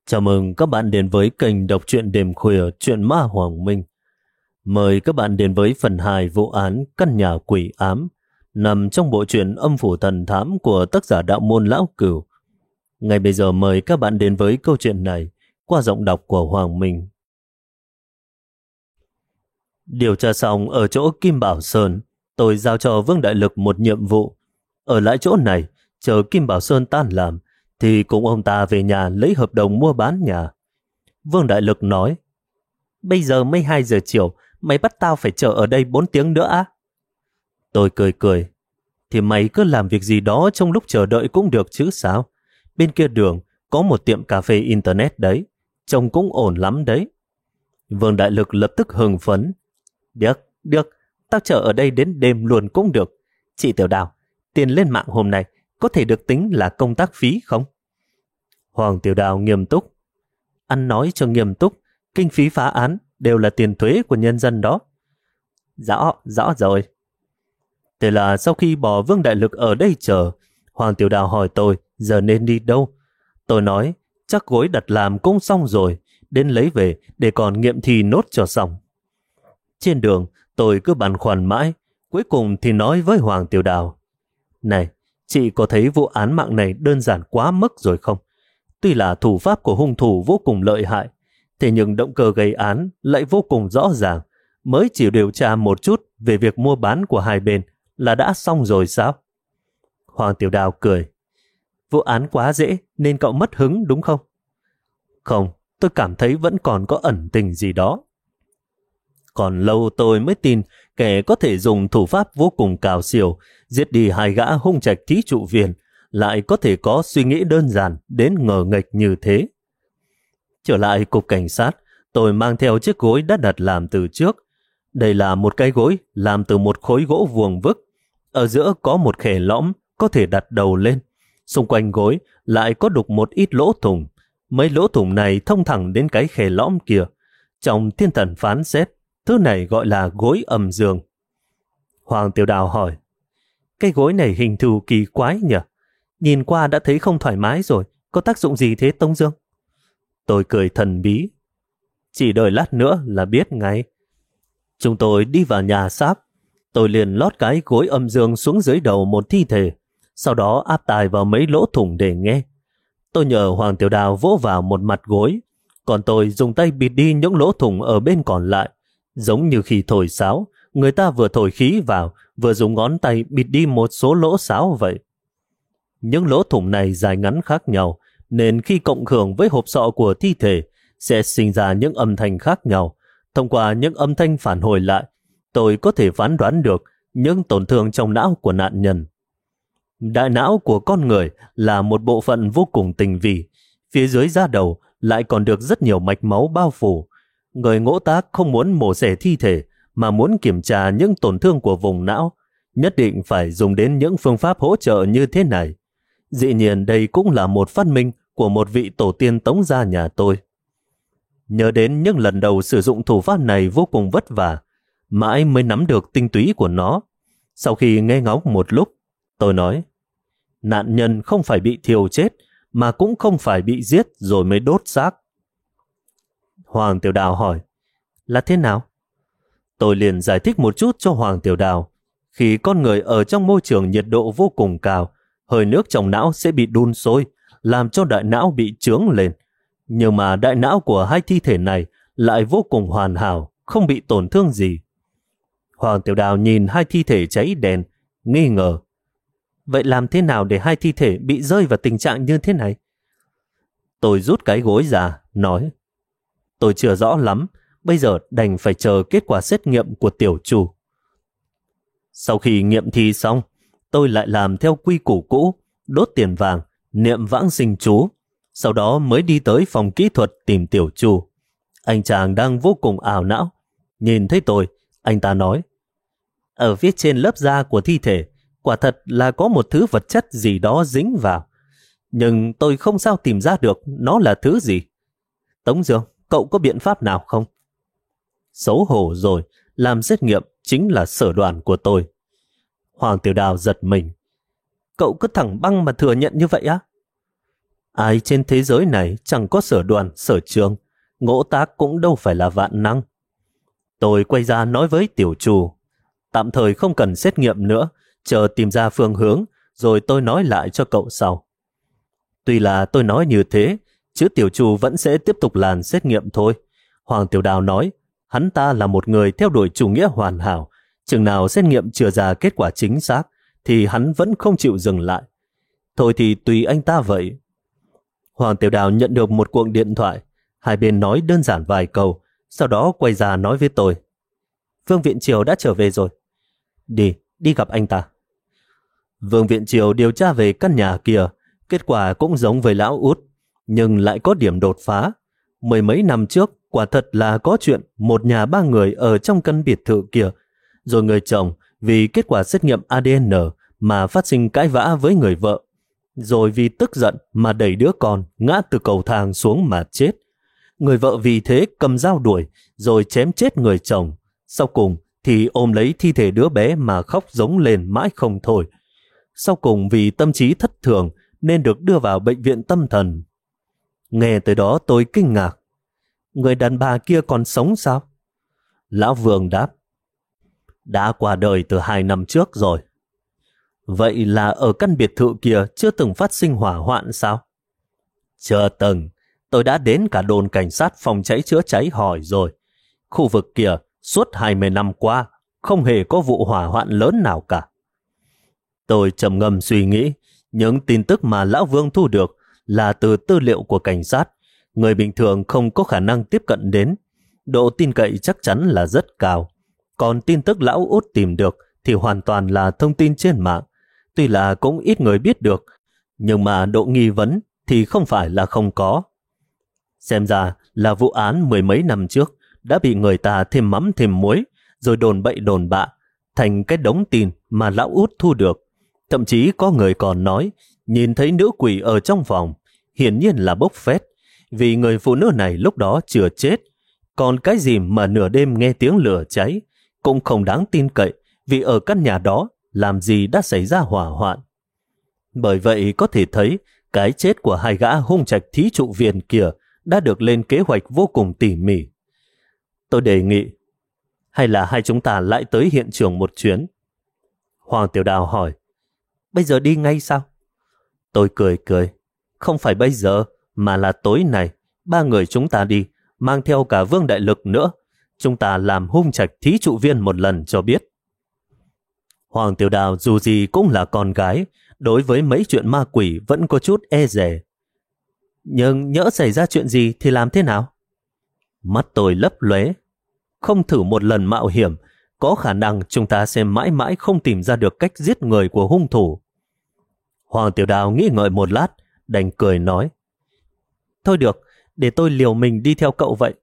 Chào mừng các bạn đến với kênh đọc truyện đêm khuya Truyện Ma Hoàng Minh. Mời các bạn đến với phần 2 vụ án căn nhà quỷ ám nằm trong bộ truyện Âm phủ thần thám của tác giả Đạo Môn Lão Cửu. Ngay bây giờ mời các bạn đến với câu chuyện này qua giọng đọc của Hoàng Minh. Điều tra xong ở chỗ Kim Bảo Sơn, tôi giao cho Vương Đại Lực một nhiệm vụ. Ở lại chỗ này, chờ Kim Bảo Sơn tan làm, thì cùng ông ta về nhà lấy hợp đồng mua bán nhà. Vương Đại Lực nói, bây giờ mới 2 giờ chiều, mày bắt tao phải chờ ở đây 4 tiếng nữa á? Tôi cười cười, thì mày cứ làm việc gì đó trong lúc chờ đợi cũng được chứ sao? Bên kia đường có một tiệm cà phê internet đấy, trông cũng ổn lắm đấy. Vương Đại Lực lập tức hưng phấn. Được, tao chờ ở đây đến đêm luôn cũng được. Chị Tiểu Đào, tiền lên mạng hôm nay có thể được tính là công tác phí không? Hoàng Tiểu Đào nghiêm túc. Ăn nói cho nghiêm túc, kinh phí phá án đều là tiền thuế của nhân dân đó. Rõ rồi. Thế là sau khi bỏ Vương Đại Lực ở đây chờ, Hoàng Tiểu Đào hỏi tôi giờ nên đi đâu. Tôi nói chắc gối đặt làm cũng xong rồi, đến lấy về để còn nghiệm thi nốt cho xong. Trên đường tôi cứ băn khoăn mãi, cuối cùng thì nói với Hoàng Tiểu Đào, này, chị có thấy vụ án mạng này đơn giản quá mức rồi không? Tuy là thủ pháp của hung thủ vô cùng lợi hại, thế nhưng động cơ gây án lại vô cùng rõ ràng. Mới chỉ điều tra một chút về việc mua bán của hai bên là đã xong rồi sao? Hoàng Tiểu Đào cười. Vụ án quá dễ nên cậu mất hứng đúng không? Không, tôi cảm thấy vẫn còn có ẩn tình gì đó. Còn lâu tôi mới tin kẻ có thể dùng thủ pháp vô cùng cào xỉu giết đi 2 gã hung trạch thí trụ viên lại có thể có suy nghĩ đơn giản đến ngờ nghệch như thế. Trở lại cục cảnh sát, tôi mang theo chiếc gối đã đặt làm từ trước. Đây là một cái gối làm từ một khối gỗ vuông vức. Ở giữa có một khe lõm có thể đặt đầu lên. Xung quanh gối lại có đục một ít lỗ thủng. Mấy lỗ thủng này thông thẳng đến cái khe lõm kia. Trong thiên thần phán xét, thứ này gọi là gối âm dương. Hoàng Tiểu Đào hỏi, cái gối này hình thù kỳ quái nhỉ? Nhìn qua đã thấy không thoải mái rồi, có tác dụng gì thế Tông Dương? Tôi cười thần bí. Chỉ đợi lát nữa là biết ngay. Chúng tôi đi vào nhà xác. Tôi liền lót cái gối âm dương xuống dưới đầu một thi thể, sau đó áp tai vào mấy lỗ thủng để nghe. Tôi nhờ Hoàng Tiểu Đào vỗ vào một mặt gối, còn tôi dùng tay bịt đi những lỗ thủng ở bên còn lại. Giống như khi thổi sáo, người ta vừa thổi khí vào, vừa dùng ngón tay bịt đi một số lỗ sáo vậy. Những lỗ thủng này dài ngắn khác nhau, nên khi cộng hưởng với hộp sọ của thi thể, sẽ sinh ra những âm thanh khác nhau. Thông qua những âm thanh phản hồi lại, tôi có thể phán đoán được những tổn thương trong não của nạn nhân. Đại não của con người là một bộ phận vô cùng tinh vi. Phía dưới da đầu lại còn được rất nhiều mạch máu bao phủ. Người ngỗ tác không muốn mổ xẻ thi thể mà muốn kiểm tra những tổn thương của vùng não, nhất định phải dùng đến những phương pháp hỗ trợ như thế này. Dĩ nhiên đây cũng là một phát minh của một vị tổ tiên Tống gia nhà tôi. Nhớ đến những lần đầu sử dụng thủ pháp này vô cùng vất vả, mãi mới nắm được tinh túy của nó. Sau khi nghe ngóng một lúc, tôi nói, nạn nhân không phải bị thiêu chết, mà cũng không phải bị giết rồi mới đốt xác. Hoàng Tiểu Đào hỏi, là thế nào? Tôi liền giải thích một chút cho Hoàng Tiểu Đào. Khi con người ở trong môi trường nhiệt độ vô cùng cao, hơi nước trong não sẽ bị đun sôi, làm cho đại não bị chướng lên. Nhưng mà đại não của hai thi thể này lại vô cùng hoàn hảo, không bị tổn thương gì. Hoàng Tiểu Đào nhìn hai thi thể cháy đèn, nghi ngờ. Vậy làm thế nào để hai thi thể bị rơi vào tình trạng như thế này? Tôi rút cái gối ra, nói, tôi chưa rõ lắm, bây giờ đành phải chờ kết quả xét nghiệm của tiểu chủ. Sau khi nghiệm thi xong, tôi lại làm theo quy củ cũ, đốt tiền vàng, niệm vãng sinh chú. Sau đó mới đi tới phòng kỹ thuật tìm tiểu chủ. Anh chàng đang vô cùng ảo não. Nhìn thấy tôi, anh ta nói, ở phía trên lớp da của thi thể, quả thật là có một thứ vật chất gì đó dính vào. Nhưng tôi không sao tìm ra được nó là thứ gì. Tống Dương, cậu có biện pháp nào không? Xấu hổ rồi, làm xét nghiệm chính là sở đoàn của tôi. Hoàng Tiểu Đào giật mình. Cậu cứ thẳng băng mà thừa nhận như vậy á? Ai trên thế giới này chẳng có sở đoàn, sở trường, ngỗ tác cũng đâu phải là vạn năng. Tôi quay ra nói với tiểu chủ, tạm thời không cần xét nghiệm nữa, chờ tìm ra phương hướng, rồi tôi nói lại cho cậu sau. Tuy là tôi nói như thế, chứ tiểu chủ vẫn sẽ tiếp tục làm xét nghiệm thôi. Hoàng Tiểu Đào nói, hắn ta là một người theo đuổi chủ nghĩa hoàn hảo, chừng nào xét nghiệm chưa ra kết quả chính xác, thì hắn vẫn không chịu dừng lại. Thôi thì tùy anh ta vậy. Hoàng Tiểu Đào nhận được một cuộc điện thoại, hai bên nói đơn giản vài câu, sau đó quay ra nói với tôi. Vương Viện Triều đã trở về rồi. Đi gặp anh ta. Vương Viện Triều điều tra về căn nhà kia, kết quả cũng giống với lão út, nhưng lại có điểm đột phá. Mười mấy năm trước, quả thật là có chuyện một nhà ba người ở trong căn biệt thự kia, rồi người chồng vì kết quả xét nghiệm ADN mà phát sinh cãi vã với người vợ, rồi vì tức giận mà đẩy đứa con ngã từ cầu thang xuống mà chết. Người vợ vì thế cầm dao đuổi, rồi chém chết người chồng. Sau cùng thì ôm lấy thi thể đứa bé mà khóc giống lên mãi không thôi. Sau cùng vì tâm trí thất thường nên được đưa vào bệnh viện tâm thần. Nghe tới đó tôi kinh ngạc. Người đàn bà kia còn sống sao? Lão Vương đáp. Đã qua đời từ 2 năm trước rồi. Vậy là ở căn biệt thự kia chưa từng phát sinh hỏa hoạn sao? Chưa từng. Tôi đã đến cả đồn cảnh sát phòng cháy chữa cháy hỏi rồi. Khu vực kia suốt 20 năm qua không hề có vụ hỏa hoạn lớn nào cả. Tôi trầm ngâm suy nghĩ, những tin tức mà Lão Vương thu được là từ tư liệu của cảnh sát, người bình thường không có khả năng tiếp cận đến. Độ tin cậy chắc chắn là rất cao. Còn tin tức Lão Út tìm được thì hoàn toàn là thông tin trên mạng. Tuy là cũng ít người biết được, nhưng mà độ nghi vấn thì không phải là không có. Xem ra là vụ án mười mấy năm trước đã bị người ta thêm mắm thêm muối, rồi đồn bậy đồn bạ, thành cái đống tin mà Lão Út thu được. Thậm chí có người còn nói, nhìn thấy nữ quỷ ở trong phòng, hiển nhiên là bốc phét, vì người phụ nữ này lúc đó chưa chết. Còn cái gì mà nửa đêm nghe tiếng lửa cháy, cũng không đáng tin cậy, vì ở căn nhà đó làm gì đã xảy ra hỏa hoạn. Bởi vậy có thể thấy, cái chết của hai gã hung trạch thí trụ viên kia đã được lên kế hoạch vô cùng tỉ mỉ. Tôi đề nghị, hay là hai chúng ta lại tới hiện trường một chuyến? Hoàng Tiểu Đào hỏi, bây giờ đi ngay sao? Tôi cười, không phải bây giờ, mà là tối nay, 3 người chúng ta đi, mang theo cả Vương Đại Lực nữa. Chúng ta làm hung trạch thí trụ viên một lần cho biết. Hoàng Tiểu Đào dù gì cũng là con gái, đối với mấy chuyện ma quỷ vẫn có chút e dè. Nhưng nhỡ xảy ra chuyện gì thì làm thế nào? Mắt tôi lấp lóe. Không thử một lần mạo hiểm, có khả năng chúng ta sẽ mãi mãi không tìm ra được cách giết người của hung thủ. Hoàng Tiểu Đào nghĩ ngợi một lát, đành cười nói. Thôi được, để tôi liều mình đi theo cậu vậy.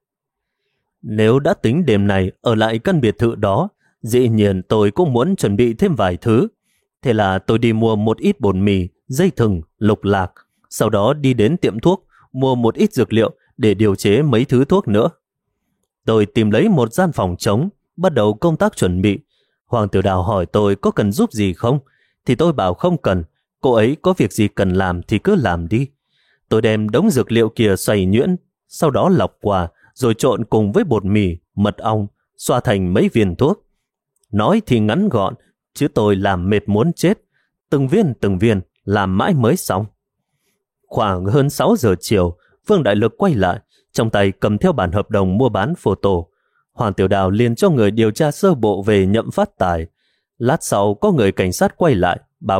Nếu đã tính đêm này ở lại căn biệt thự đó, dĩ nhiên tôi cũng muốn chuẩn bị thêm vài thứ. Thế là tôi đi mua một ít bột mì, dây thừng, lục lạc, sau đó đi đến tiệm thuốc, mua một ít dược liệu để điều chế mấy thứ thuốc nữa. Tôi tìm lấy một gian phòng trống, bắt đầu công tác chuẩn bị. Hoàng Tiểu Đào hỏi tôi có cần giúp gì không, thì tôi bảo không cần, cô ấy có việc gì cần làm thì cứ làm đi. Tôi đem đống dược liệu kia xoay nhuyễn, sau đó lọc qua, rồi trộn cùng với bột mì, mật ong, xoa thành mấy viên thuốc. Nói thì ngắn gọn, chứ tôi làm mệt muốn chết. Từng viên, làm mãi mới xong. Khoảng hơn 6 giờ chiều, Vương Đại Lực quay lại, trong tay cầm theo bản hợp đồng mua bán photo. Hoàng Tiểu Đào liền cho người điều tra sơ bộ về Nhậm Phát Tài. Lát sau có người cảnh sát quay lại, báo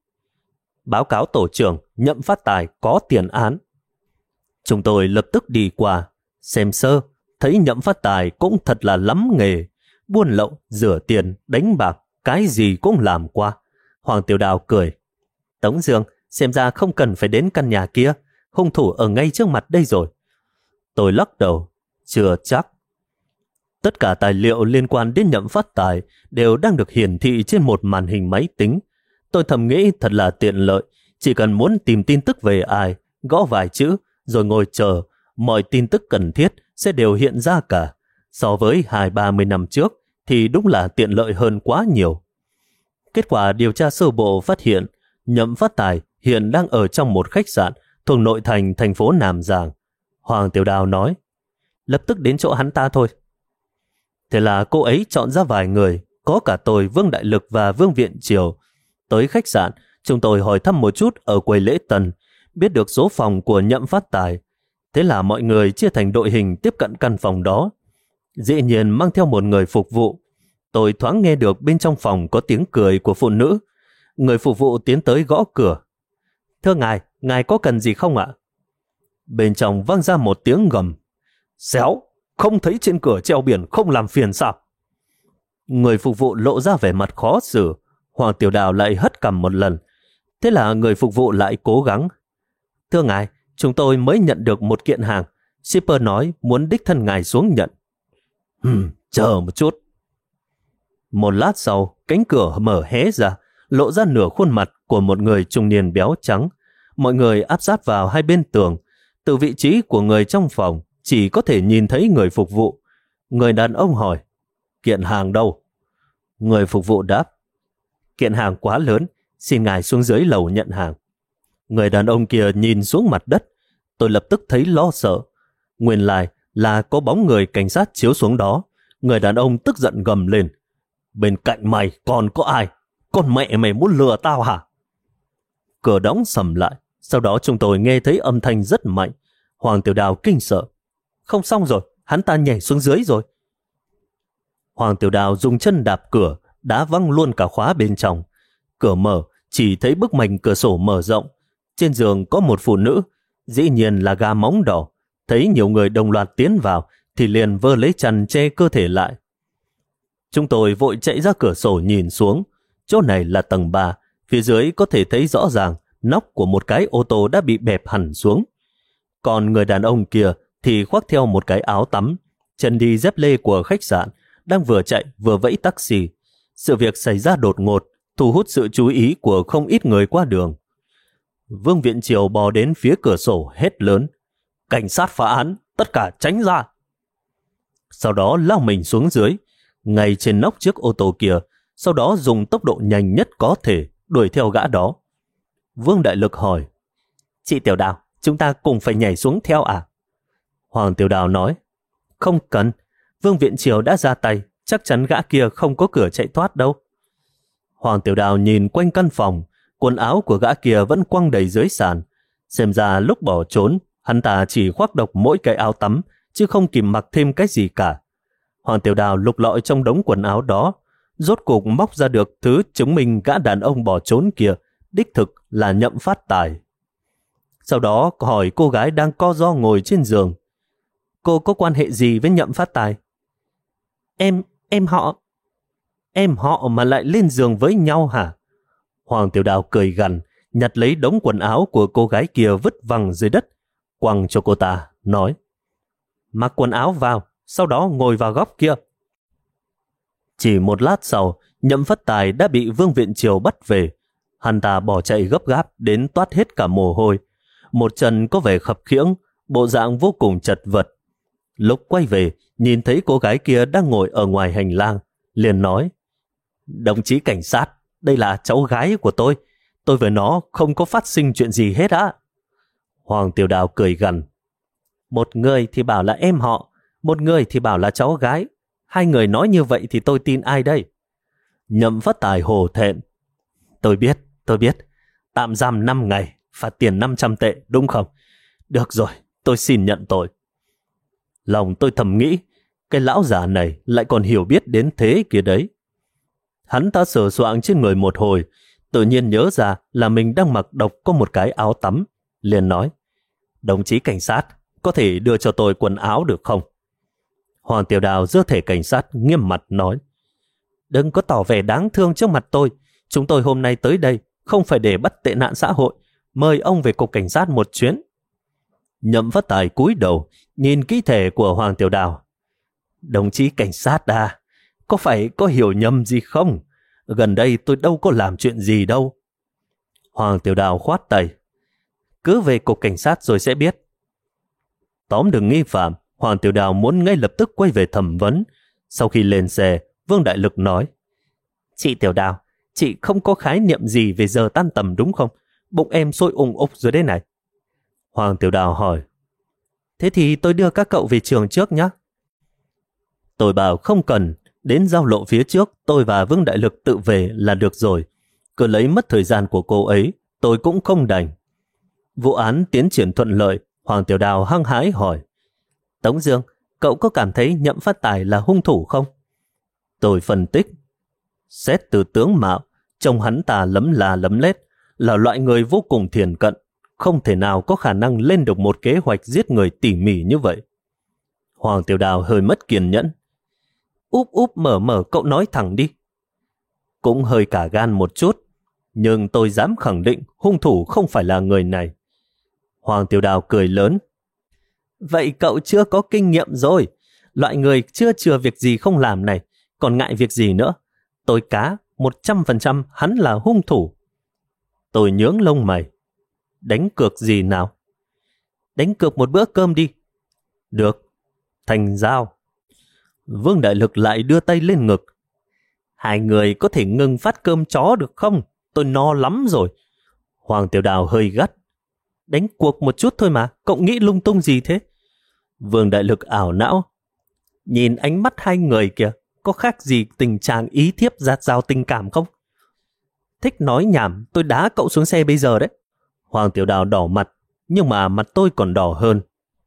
cáo tổ trưởng, Nhậm Phát Tài có tiền án. Chúng tôi lập tức đi qua, xem sơ, thấy Nhậm Phát Tài cũng thật là lắm nghề. Buôn lậu, rửa tiền, đánh bạc, cái gì cũng làm qua. Hoàng Tiểu Đào cười. Tống Dương, xem ra không cần phải đến căn nhà kia, hung thủ ở ngay trước mặt đây rồi. Tôi lắc đầu, chưa chắc. Tất cả tài liệu liên quan đến Nhậm Phát Tài đều đang được hiển thị trên một màn hình máy tính. Tôi thầm nghĩ thật là tiện lợi, chỉ cần muốn tìm tin tức về ai, gõ vài chữ, rồi ngồi chờ, mọi tin tức cần thiết sẽ đều hiện ra cả. So với 20-30 năm trước thì đúng là tiện lợi hơn quá nhiều. Kết quả điều tra sơ bộ phát hiện Nhậm Phát Tài hiện đang ở trong một khách sạn thuộc nội thành thành phố Nam Giang. Hoàng Tiểu Đào nói, lập tức đến chỗ hắn ta thôi. Thế là cô ấy chọn ra vài người, có cả tôi, Vương Đại Lực và Vương Viện Triều. Tới khách sạn, chúng tôi hỏi thăm một chút ở quầy lễ tân, biết được số phòng của Nhậm Phát Tài. Thế là mọi người chia thành đội hình tiếp cận căn phòng đó. Dĩ nhiên mang theo một người phục vụ. Tôi thoáng nghe được bên trong phòng có tiếng cười của phụ nữ. Người phục vụ tiến tới gõ cửa. Thưa ngài có cần gì không ạ? Bên trong vang ra một tiếng gầm. Xéo, không thấy trên cửa treo biển không làm phiền sao? Người phục vụ lộ ra vẻ mặt khó xử. Hoàng Tiểu Đào lại hất cằm một lần. Thế là người phục vụ lại cố gắng. Thưa ngài, chúng tôi mới nhận được một kiện hàng. Shipper nói muốn đích thân ngài xuống nhận. Chờ một chút. Một lát sau, cánh cửa mở hé ra, lộ ra nửa khuôn mặt của một người trung niên béo trắng. Mọi người áp sát vào hai bên tường. Từ vị trí của người trong phòng, chỉ có thể nhìn thấy người phục vụ. Người đàn ông hỏi, kiện hàng đâu? Người phục vụ đáp, kiện hàng quá lớn, xin ngài xuống dưới lầu nhận hàng. Người đàn ông kia nhìn xuống mặt đất. Tôi lập tức thấy lo sợ. Nguyên lai là có bóng người cảnh sát chiếu xuống đó. Người đàn ông tức giận gầm lên. Bên cạnh mày còn có ai? Con mẹ mày muốn lừa tao hả? Cửa đóng sầm lại. Sau đó chúng tôi nghe thấy âm thanh rất mạnh. Hoàng Tiểu Đào kinh sợ. Không xong rồi, hắn ta nhảy xuống dưới rồi. Hoàng Tiểu Đào dùng chân đạp cửa, đá văng luôn cả khóa bên trong. Cửa mở, chỉ thấy bức mảnh cửa sổ mở rộng. Trên giường có một phụ nữ, dĩ nhiên là gà móng đỏ. Thấy nhiều người đồng loạt tiến vào, thì liền vơ lấy chăn che cơ thể lại. Chúng tôi vội chạy ra cửa sổ nhìn xuống. Chỗ này là tầng 3, phía dưới có thể thấy rõ ràng nóc của một cái ô tô đã bị bẹp hẳn xuống. Còn người đàn ông kia thì khoác theo một cái áo tắm, chân đi dép lê của khách sạn, đang vừa chạy vừa vẫy taxi. Sự việc xảy ra đột ngột, thu hút sự chú ý của không ít người qua đường. Vương Viện Triều bò đến phía cửa sổ hét lớn. Cảnh sát phá án, tất cả tránh ra. Sau đó lao mình xuống dưới, ngay trên nóc chiếc ô tô kia, sau đó dùng tốc độ nhanh nhất có thể đuổi theo gã đó. Vương Đại Lực hỏi, chị Tiểu Đào, chúng ta cùng phải nhảy xuống theo à? Hoàng Tiểu Đào nói, không cần, Vương Viện Triều đã ra tay, chắc chắn gã kia không có cửa chạy thoát đâu. Hoàng Tiểu Đào nhìn quanh căn phòng, quần áo của gã kia vẫn quăng đầy dưới sàn. Xem ra lúc bỏ trốn, hắn ta chỉ khoác độc mỗi cái áo tắm, chứ không kịp mặc thêm cái gì cả. Hoàng Tiểu Đào lục lọi trong đống quần áo đó, rốt cuộc móc ra được thứ chứng minh gã đàn ông bỏ trốn kia đích thực là Nhậm Phát Tài. Sau đó hỏi cô gái đang co ro ngồi trên giường, cô có quan hệ gì với Nhậm Phát Tài? Em họ. Em họ mà lại lên giường với nhau hả? Hoàng Tiểu Đào cười gằn, nhặt lấy đống quần áo của cô gái kia vứt văng dưới đất, quăng cho cô ta, nói, mặc quần áo vào, sau đó ngồi vào góc kia. Chỉ một lát sau, Nhậm Phát Tài đã bị Vương Viện Triều bắt về. Hắn ta bỏ chạy gấp gáp đến toát hết cả mồ hôi. Một chân có vẻ khập khiễng, bộ dạng vô cùng chật vật. Lúc quay về, nhìn thấy cô gái kia đang ngồi ở ngoài hành lang, liền nói, đồng chí cảnh sát, đây là cháu gái của tôi với nó không có phát sinh chuyện gì hết á. Hoàng Tiểu Đào cười gằn, một người thì bảo là em họ, một người thì bảo là cháu gái. Hai người nói như vậy thì tôi tin ai đây? Nhậm Phát Tài hổ thẹn, tôi biết, tạm giam 5 ngày, phạt tiền 500 tệ, đúng không? Được rồi, tôi xin nhận tội. Lòng tôi thầm nghĩ, cái lão già này lại còn hiểu biết đến thế kia đấy. Hắn ta sờ soạng trên người một hồi, tự nhiên nhớ ra là mình đang mặc độc có một cái áo tắm, liền nói, đồng chí cảnh sát, có thể đưa cho tôi quần áo được không? Hoàng Tiểu Đào giơ thẻ cảnh sát nghiêm mặt nói, đừng có tỏ vẻ đáng thương trước mặt tôi. Chúng tôi hôm nay tới đây không phải để bắt tệ nạn xã hội. Mời ông về cục cảnh sát một chuyến. Nhậm Phát Tài cúi đầu nhìn kỹ thẻ của Hoàng Tiểu Đào. Đồng chí cảnh sát à, có phải có hiểu nhầm gì không? Gần đây tôi đâu có làm chuyện gì đâu. Hoàng Tiểu Đào khoát tay, cứ về cục cảnh sát rồi sẽ biết. Tóm được nghi phạm, Hoàng Tiểu Đào muốn ngay lập tức quay về thẩm vấn. Sau khi lên xe, Vương Đại Lực nói, chị Tiểu Đào, chị không có khái niệm gì về giờ tan tầm đúng không? Bụng em sôi ùng ục rồi đây này. Hoàng Tiểu Đào hỏi. Thế thì tôi đưa các cậu về trường trước nhé. Tôi bảo không cần, đến giao lộ phía trước tôi và Vương Đại Lực tự về là được rồi. Cứ lấy mất thời gian của cô ấy, tôi cũng không đành. Vụ án tiến triển thuận lợi, Hoàng Tiểu Đào hăng hái hỏi. Tống Dương, cậu có cảm thấy Nhậm Phát Tài là hung thủ không? Tôi phân tích. Xét từ tướng mạo, trông hắn ta lấm la lấm lét, là loại người vô cùng thiền cận, không thể nào có khả năng lên được một kế hoạch giết người tỉ mỉ như vậy. Hoàng Tiểu Đào hơi mất kiên nhẫn. Úp úp mở mở, cậu nói thẳng đi. Cũng hơi cả gan một chút, nhưng tôi dám khẳng định hung thủ không phải là người này. Hoàng Tiểu Đào cười lớn. Vậy cậu chưa có kinh nghiệm rồi. Loại người chưa chừa việc gì không làm này, còn ngại việc gì nữa. Tôi cá 100% hắn là hung thủ. Tôi nhướng lông mày. Đánh cược gì nào? Đánh cược một bữa cơm đi. Được. Thành giao. Vương Đại Lực lại đưa tay lên ngực. Hai người có thể ngừng phát cơm chó được không? Tôi no lắm rồi. Hoàng Tiểu Đào hơi gắt. Đánh cuộc một chút thôi mà, cậu nghĩ lung tung gì thế? Vương Đại Lực ảo não. Nhìn ánh mắt hai người kìa, có khác gì tình trạng ý thiếp giạt rào tình cảm không? Thích nói nhảm, tôi đá cậu xuống xe bây giờ đấy. Hoàng Tiểu Đào đỏ mặt, nhưng mà mặt tôi còn đỏ hơn.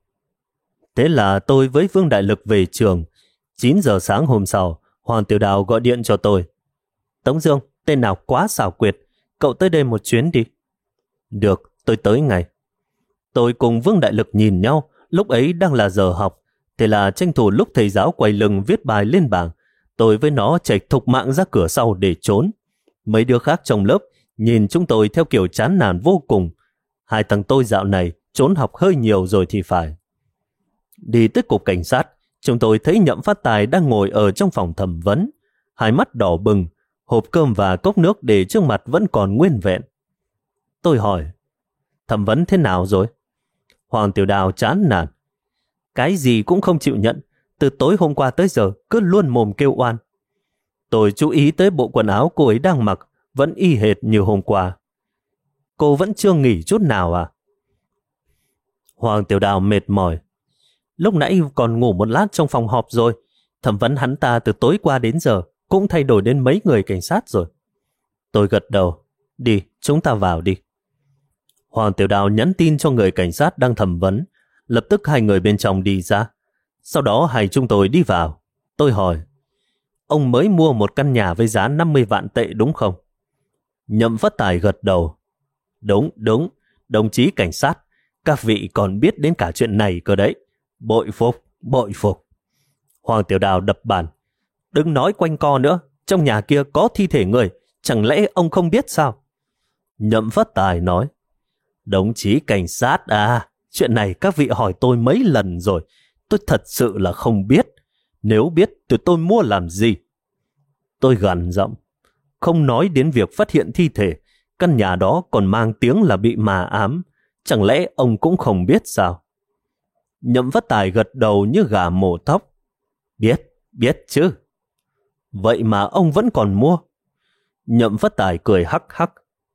Thế là tôi với Vương Đại Lực về trường. 9 giờ sáng hôm sau, Hoàng Tiểu Đào gọi điện cho tôi. Tống Dương, tên nào quá xảo quyệt, cậu tới đây một chuyến đi. Được, tôi tới ngay. Tôi cùng Vương Đại Lực nhìn nhau, lúc ấy đang là giờ học. Thế là tranh thủ lúc thầy giáo quay lưng viết bài lên bảng, tôi với nó chạy thục mạng ra cửa sau để trốn. Mấy đứa khác trong lớp nhìn chúng tôi theo kiểu chán nản vô cùng. Hai thằng tôi dạo này trốn học hơi nhiều rồi thì phải. Đi tới cục cảnh sát, chúng tôi thấy Nhậm Phát Tài đang ngồi ở trong phòng thẩm vấn. Hai mắt đỏ bừng, hộp cơm và cốc nước để trước mặt vẫn còn nguyên vẹn. Tôi hỏi, thẩm vấn thế nào rồi? Hoàng Tiểu Đào chán nản. Cái gì cũng không chịu nhận, từ tối hôm qua tới giờ cứ luôn mồm kêu oan. Tôi chú ý tới bộ quần áo cô ấy đang mặc, vẫn y hệt như hôm qua. Cô vẫn chưa nghỉ chút nào à? Hoàng Tiểu Đào mệt mỏi. Lúc nãy còn ngủ một lát trong phòng họp rồi. Thẩm vấn hắn ta từ tối qua đến giờ cũng thay đổi đến mấy người cảnh sát rồi. Tôi gật đầu. Đi, chúng ta vào đi. Hoàng Tiểu Đào nhắn tin cho người cảnh sát đang thẩm vấn. Lập tức hai người bên trong đi ra. Sau đó hai chúng tôi đi vào. Tôi hỏi, ông mới mua một căn nhà với giá 50 vạn tệ đúng không? Nhậm Phát Tài gật đầu. Đúng, đúng, đồng chí cảnh sát, các vị còn biết đến cả chuyện này cơ đấy. Bội phục, bội phục. Hoàng Tiểu Đào đập bàn. Đừng nói quanh co nữa, trong nhà kia có thi thể người, chẳng lẽ ông không biết sao? Nhậm Phát Tài nói, đồng chí cảnh sát à, chuyện này các vị hỏi tôi mấy lần rồi, tôi thật sự là không biết. Nếu biết thì tôi mua làm gì? Tôi gằn giọng, không nói đến việc phát hiện thi thể, căn nhà đó còn mang tiếng là bị ma ám, chẳng lẽ ông cũng không biết sao? Nhậm Phát Tài gật đầu như gà mổ thóc. Biết, biết chứ. Vậy mà ông vẫn còn mua? Nhậm Phát Tài cười hắc hắc.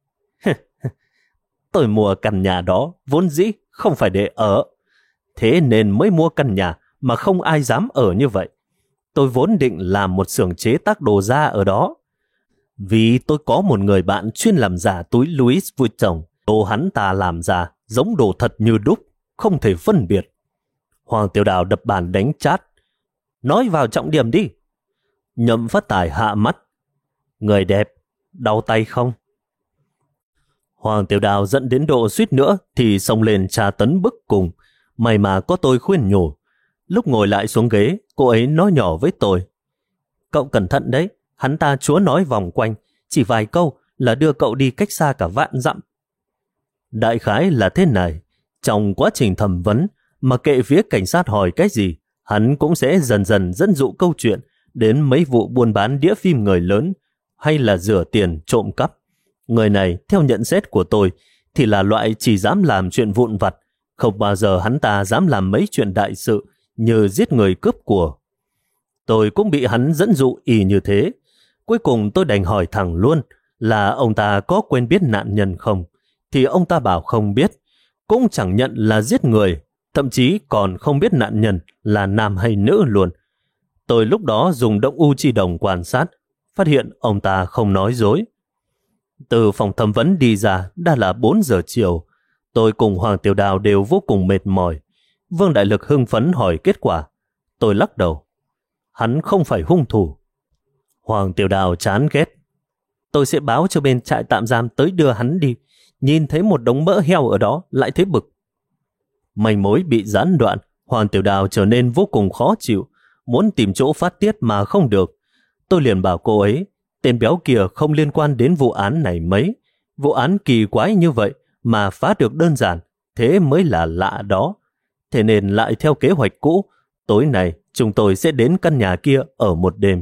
Tôi mua căn nhà đó vốn dĩ không phải để ở. Thế nên mới mua căn nhà mà không ai dám ở như vậy. Tôi vốn định làm một xưởng chế tác đồ da ở đó. Vì tôi có một người bạn chuyên làm giả túi Louis Vuitton. Đồ hắn ta làm giả giống đồ thật như đúc, không thể phân biệt. Hoàng Tiểu Đào đập bàn đánh chát. Nói vào trọng điểm đi. Nhậm Phát Tài hạ mắt. Người đẹp, đau tay không? Hoàng Tiểu Đào dẫn đến độ suýt nữa thì xông lên tra tấn bức cùng. May mà có tôi khuyên nhủ. Lúc ngồi lại xuống ghế, cô ấy nói nhỏ với tôi. Cậu cẩn thận đấy, hắn ta chúa nói vòng quanh, chỉ vài câu là đưa cậu đi cách xa cả vạn dặm. Đại khái là thế này, trong quá trình thẩm vấn, mà kệ phía cảnh sát hỏi cái gì, hắn cũng sẽ dần dần dẫn dụ câu chuyện đến mấy vụ buôn bán đĩa phim người lớn hay là rửa tiền trộm cắp. Người này, theo nhận xét của tôi, thì là loại chỉ dám làm chuyện vụn vặt, không bao giờ hắn ta dám làm mấy chuyện đại sự như giết người cướp của. Tôi cũng bị hắn dẫn dụ y như thế. Cuối cùng tôi đành hỏi thẳng luôn là ông ta có quen biết nạn nhân không, thì ông ta bảo không biết. cũng chẳng nhận là giết người, thậm chí còn không biết nạn nhân là nam hay nữ luôn. Tôi lúc đó dùng động u chi đồng quan sát, phát hiện ông ta không nói dối. Từ phòng thẩm vấn đi ra đã là 4 giờ chiều. Tôi cùng Hoàng Tiểu Đào đều vô cùng mệt mỏi. Vương Đại Lực hưng phấn hỏi kết quả. Tôi lắc đầu. Hắn không phải hung thủ. Hoàng Tiểu Đào chán ghét. Tôi sẽ báo cho bên trại tạm giam tới đưa hắn đi. Nhìn thấy một đống mỡ heo ở đó lại thấy bực. Manh mối bị gián đoạn, Hoàng Tiểu Đào trở nên vô cùng khó chịu, muốn tìm chỗ phát tiết mà không được. Tôi liền bảo cô ấy, tên béo kia không liên quan đến vụ án này mấy. Vụ án kỳ quái như vậy mà phá được đơn giản, thế mới là lạ đó. Thế nên lại theo kế hoạch cũ, tối nay chúng tôi sẽ đến căn nhà kia ở một đêm.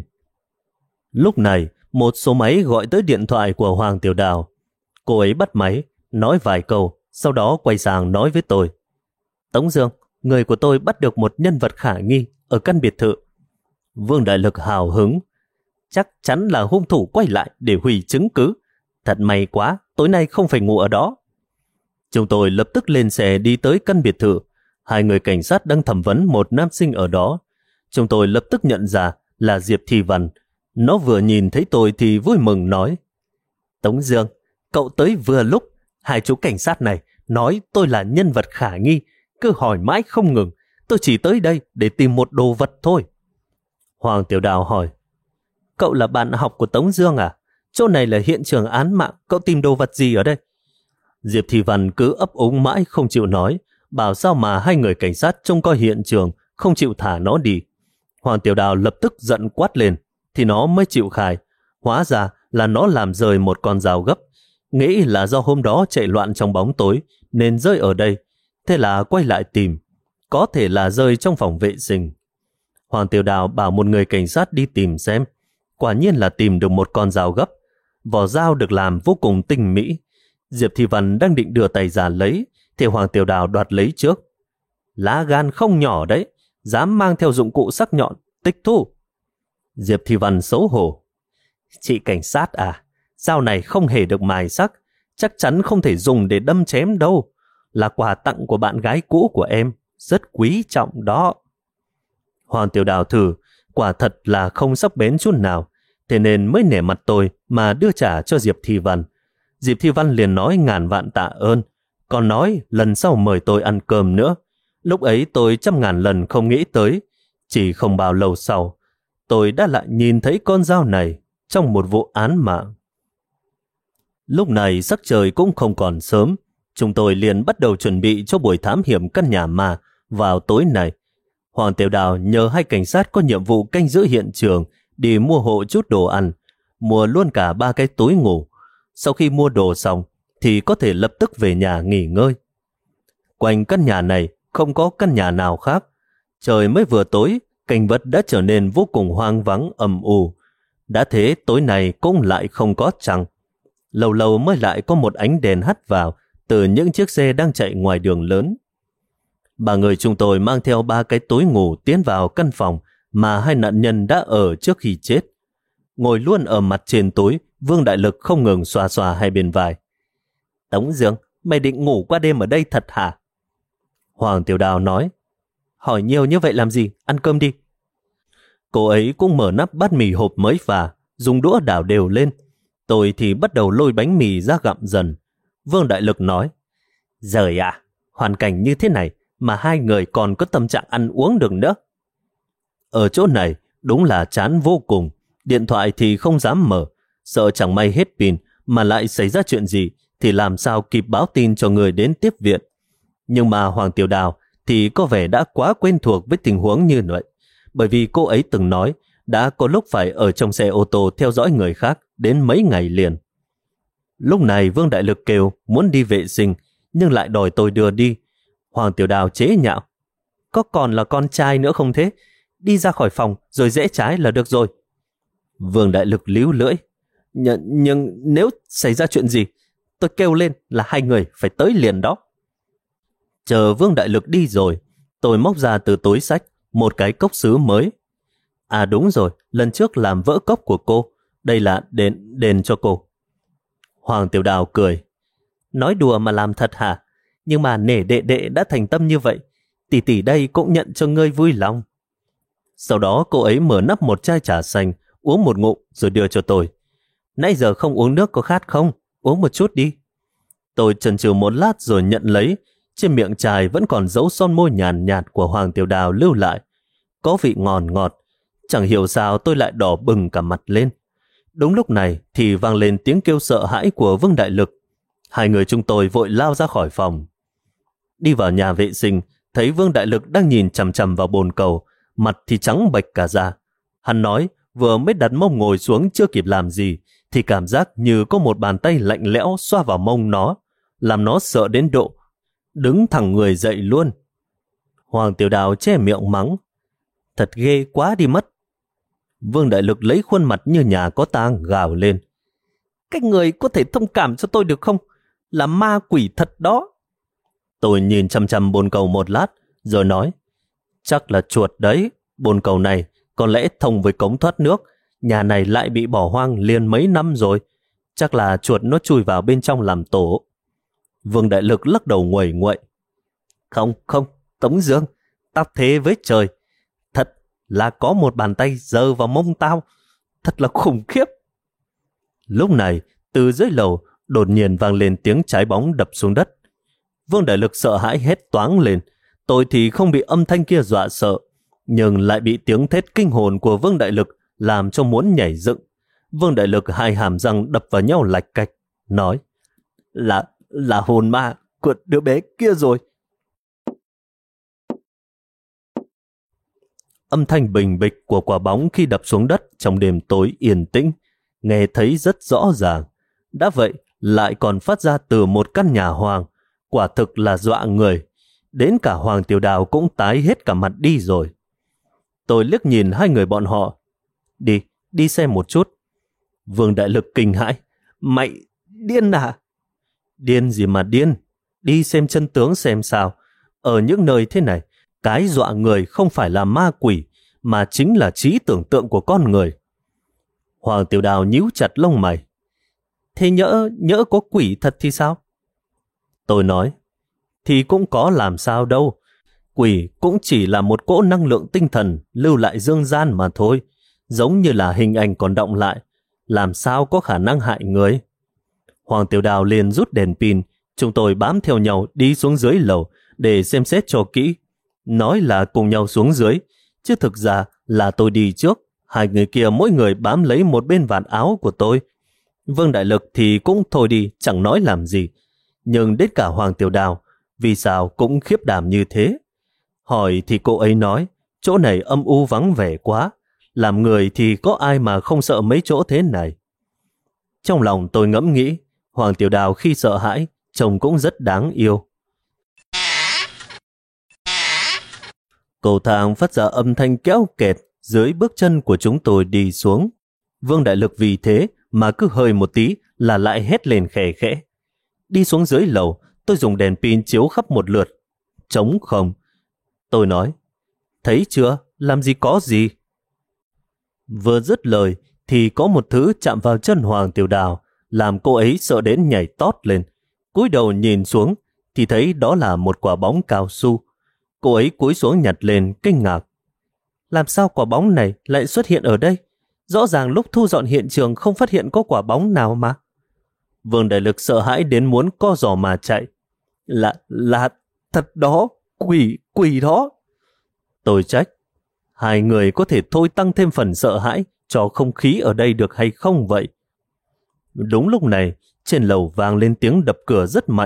Lúc này, một số máy gọi tới điện thoại của Hoàng Tiểu Đào. Cô ấy bắt máy, nói vài câu, sau đó quay sang nói với tôi. Tống Dương, người của tôi bắt được một nhân vật khả nghi ở căn biệt thự. Vương Đại Lực hào hứng. Chắc chắn là hung thủ quay lại để hủy chứng cứ. Thật may quá, tối nay không phải ngủ ở đó. Chúng tôi lập tức lên xe đi tới căn biệt thự. 2 người cảnh sát đang thẩm vấn một nam sinh ở đó. Chúng tôi lập tức nhận ra là Diệp Thi Văn. Nó vừa nhìn thấy tôi thì vui mừng nói. Tống Dương, cậu tới vừa lúc. 2 chú cảnh sát này nói tôi là nhân vật khả nghi, cứ hỏi mãi không ngừng. Tôi chỉ tới đây để tìm một đồ vật thôi. Hoàng Tiểu Đào hỏi. Cậu là bạn học của Tống Dương à? Chỗ này là hiện trường án mạng, cậu tìm đồ vật gì ở đây? Diệp Thị Văn cứ ấp úng mãi không chịu nói, bảo sao mà 2 người cảnh sát trông coi hiện trường, không chịu thả nó đi. Hoàng Tiểu Đào lập tức giận quát lên, thì nó mới chịu khai. Hóa ra là nó làm rơi một con dao gấp, nghĩ là do hôm đó chạy loạn trong bóng tối nên rơi ở đây. Thế là quay lại tìm, có thể là rơi trong phòng vệ sinh. Hoàng Tiểu Đào bảo một người cảnh sát đi tìm xem. Quả nhiên là tìm được một con dao gấp. Vỏ dao được làm vô cùng tinh mỹ. Diệp Thị Văn đang định đưa tay ra lấy thì Hoàng Tiểu Đào đoạt lấy trước. Lá gan không nhỏ đấy, dám mang theo dụng cụ sắc nhọn, tịch thu. Diệp Thị Văn xấu hổ. Chị cảnh sát à, dao này không hề được mài sắc, chắc chắn không thể dùng để đâm chém đâu. Là quà tặng của bạn gái cũ của em, rất quý trọng đó. Hoàng Tiểu Đào thử, quả thật là không sắc bén chút nào, thế nên mới nể mặt tôi mà đưa trả cho Diệp Thị Văn. Diệp Thị Văn liền nói ngàn vạn tạ ơn, còn nói lần sau mời tôi ăn cơm nữa. Lúc ấy tôi 100.000 lần không nghĩ tới, chỉ không bao lâu sau, tôi đã lại nhìn thấy con dao này trong một vụ án mạng. Lúc này sắc trời cũng không còn sớm, chúng tôi liền bắt đầu chuẩn bị cho buổi thám hiểm căn nhà ma vào tối nay. Hoàng Tiểu Đào nhờ 2 cảnh sát có nhiệm vụ canh giữ hiện trường đi mua hộ chút đồ ăn, mua luôn cả 3 cái túi ngủ. Sau khi mua đồ xong thì có thể lập tức về nhà nghỉ ngơi. Quanh căn nhà này không có căn nhà nào khác. Trời mới vừa tối, cảnh vật đã trở nên vô cùng hoang vắng âm u. Đã thế tối nay cũng lại không có trăng. Lâu lâu mới lại có một ánh đèn hắt vào từ những chiếc xe đang chạy ngoài đường lớn. 3 người chúng tôi mang theo 3 cái túi ngủ tiến vào căn phòng mà 2 nạn nhân đã ở trước khi chết. Ngồi luôn ở mặt trên túi, Vương Đại Lực không ngừng xoa xoa 2 bên vai. Tống Dương, mày định ngủ qua đêm ở đây thật hả? Hoàng Tiểu Đào nói. Hỏi nhiều như vậy làm gì, ăn cơm đi. Cô ấy cũng mở nắp bát mì hộp mới pha, dùng đũa đảo đều lên. Tôi thì bắt đầu lôi bánh mì ra gặm dần. Vương Đại Lực nói. Giời ạ, hoàn cảnh như thế này mà 2 người còn có tâm trạng ăn uống được nữa. Ở chỗ này đúng là chán vô cùng. Điện thoại thì không dám mở, sợ chẳng may hết pin mà lại xảy ra chuyện gì thì làm sao kịp báo tin cho người đến tiếp viện. Nhưng mà Hoàng Tiểu Đào thì có vẻ đã quá quen thuộc với tình huống như vậy, bởi vì cô ấy từng nói đã có lúc phải ở trong xe ô tô theo dõi người khác đến mấy ngày liền. Lúc này Vương Đại Lực kêu muốn đi vệ sinh nhưng lại đòi tôi đưa đi. Hoàng Tiểu Đào chế nhạo. Có còn là con trai nữa không thế? Đi ra khỏi phòng rồi rẽ trái là được rồi. Vương Đại Lực líu lưỡi. Nhưng nếu xảy ra chuyện gì, tôi kêu lên là 2 người phải tới liền đó. Chờ Vương Đại Lực đi rồi, tôi móc ra từ túi xách một cái cốc sứ mới. À đúng rồi, lần trước làm vỡ cốc của cô, đây là đền cho cô. Hoàng Tiểu Đào cười. Nói đùa mà làm thật hả? Nhưng mà nể đệ đệ đã thành tâm như vậy, tỷ tỷ đây cũng nhận cho ngươi vui lòng. Sau đó cô ấy mở nắp một chai trà xanh, uống một ngụm rồi đưa cho tôi. Nãy giờ không uống nước có khát không? Uống một chút đi. Tôi chần chừ một lát rồi nhận lấy. Trên miệng chai vẫn còn dấu son môi nhàn nhạt của Hoàng Tiểu Đào lưu lại. Có vị ngọt ngọt. Chẳng hiểu sao tôi lại đỏ bừng cả mặt lên. Đúng lúc này thì vang lên tiếng kêu sợ hãi của Vương Đại Lực. Hai người chúng tôi vội lao ra khỏi phòng. Đi vào nhà vệ sinh, thấy Vương Đại Lực đang nhìn chằm chằm vào bồn cầu, mặt thì trắng bệch cả ra. Hắn nói vừa mới đặt mông ngồi xuống chưa kịp làm gì thì cảm giác như có một bàn tay lạnh lẽo xoa vào mông nó, làm nó sợ đến độ đứng thẳng người dậy luôn. Hoàng Tiểu Đào che miệng mắng, thật ghê quá đi mất. Vương Đại Lực lấy khuôn mặt như nhà có tang gào lên, các người có thể thông cảm cho tôi được không? Là ma quỷ thật đó. Tôi nhìn chăm chăm bồn cầu một lát rồi nói, chắc là chuột đấy. Bồn cầu này có lẽ thông với cống thoát nước, nhà này lại bị bỏ hoang liền mấy năm rồi, chắc là chuột nó chui vào bên trong làm tổ. Vương Đại Lực lắc đầu nguậy nguậy, không, Tống Dương, tao thế với trời, thật là có một bàn tay giơ vào mông tao, thật là khủng khiếp. Lúc này từ dưới lầu đột nhiên vang lên tiếng trái bóng đập xuống đất. Vương Đại Lực sợ hãi hét toáng lên. Tôi thì không bị âm thanh kia dọa sợ, nhưng lại bị tiếng thét kinh hồn của Vương Đại Lực làm cho muốn nhảy dựng. Vương Đại Lực hai hàm răng đập vào nhau lạch cạch, nói, là hồn ma của đứa bé kia rồi. Âm thanh bình bịch của quả bóng khi đập xuống đất trong đêm tối yên tĩnh, nghe thấy rất rõ ràng. Đã vậy, lại còn phát ra từ một căn nhà hoang, quả thực là dọa người. Đến cả Hoàng Tiểu Đào cũng tái hết cả mặt đi rồi. Tôi liếc nhìn hai người bọn họ. Đi xem một chút. Vương Đại Lực kinh hãi, mày điên à? Điên gì mà điên? Đi xem chân tướng xem sao. Ở những nơi thế này, cái dọa người không phải là ma quỷ, mà chính là trí tưởng tượng của con người. Hoàng Tiểu Đào nhíu chặt lông mày. Thế nhỡ có quỷ thật thì sao? Tôi nói, thì cũng có làm sao đâu. Quỷ cũng chỉ là một cỗ năng lượng tinh thần lưu lại dương gian mà thôi, giống như là hình ảnh còn đọng lại, làm sao có khả năng hại người. Hoàng Tiểu Đào liền rút đèn pin, chúng tôi bám theo nhau đi xuống dưới lầu để xem xét cho kỹ. Nói là cùng nhau xuống dưới, chứ thực ra là tôi đi trước, hai người kia mỗi người bám lấy một bên vạt áo của tôi. Vương Đại Lực thì cũng thôi đi, chẳng nói làm gì. Nhưng đến cả Hoàng Tiểu Đào, vì sao cũng khiếp đảm như thế? Hỏi thì cô ấy nói, chỗ này âm u vắng vẻ quá, làm người thì có ai mà không sợ mấy chỗ thế này. Trong lòng tôi ngẫm nghĩ, Hoàng Tiểu Đào khi sợ hãi, trông cũng rất đáng yêu. Cầu thang phát ra âm thanh kéo kẹt dưới bước chân của chúng tôi đi xuống. Vương Đại Lực vì thế mà cứ hơi một tí là lại hét lên khẽ khẽ. Đi xuống dưới lầu, tôi dùng đèn pin chiếu khắp một lượt. Trống không. Tôi nói, thấy chưa, làm gì có gì. Vừa dứt lời thì có một thứ chạm vào chân Hoàng Tiểu Đào, làm cô ấy sợ đến nhảy tót lên. Cúi đầu nhìn xuống thì thấy đó là một quả bóng cao su. Cô ấy cúi xuống nhặt lên kinh ngạc. Làm sao quả bóng này lại xuất hiện ở đây? Rõ ràng lúc thu dọn hiện trường không phát hiện có quả bóng nào mà. Vương Đại Lực sợ hãi đến muốn co giò mà chạy. Là thật đó, quỷ đó. Tôi trách, hai người có thể thôi tăng thêm phần sợ hãi cho không khí ở đây được hay không vậy? Đúng lúc này, trên lầu vang lên tiếng đập cửa rất mạnh,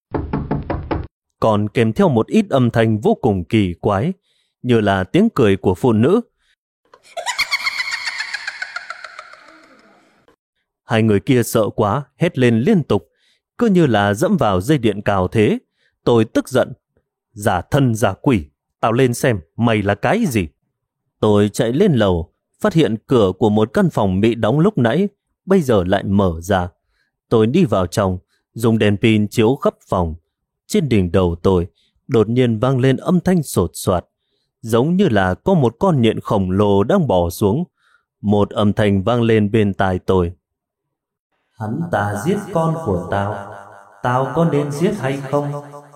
còn kèm theo một ít âm thanh vô cùng kỳ quái, như là tiếng cười của phụ nữ. Hai người kia sợ quá, hét lên liên tục, cứ như là dẫm vào dây điện cào thế. Tôi tức giận, giả thân giả quỷ, tao lên xem mày là cái gì. Tôi chạy lên lầu, phát hiện cửa của một căn phòng bị đóng lúc nãy, bây giờ lại mở ra. Tôi đi vào trong, dùng đèn pin chiếu khắp phòng. Trên đỉnh đầu tôi, đột nhiên vang lên âm thanh sột soạt, giống như là có một con nhện khổng lồ đang bò xuống. Một âm thanh vang lên bên tai tôi. Hắn ta giết con của tao, tao có nên giết hay không?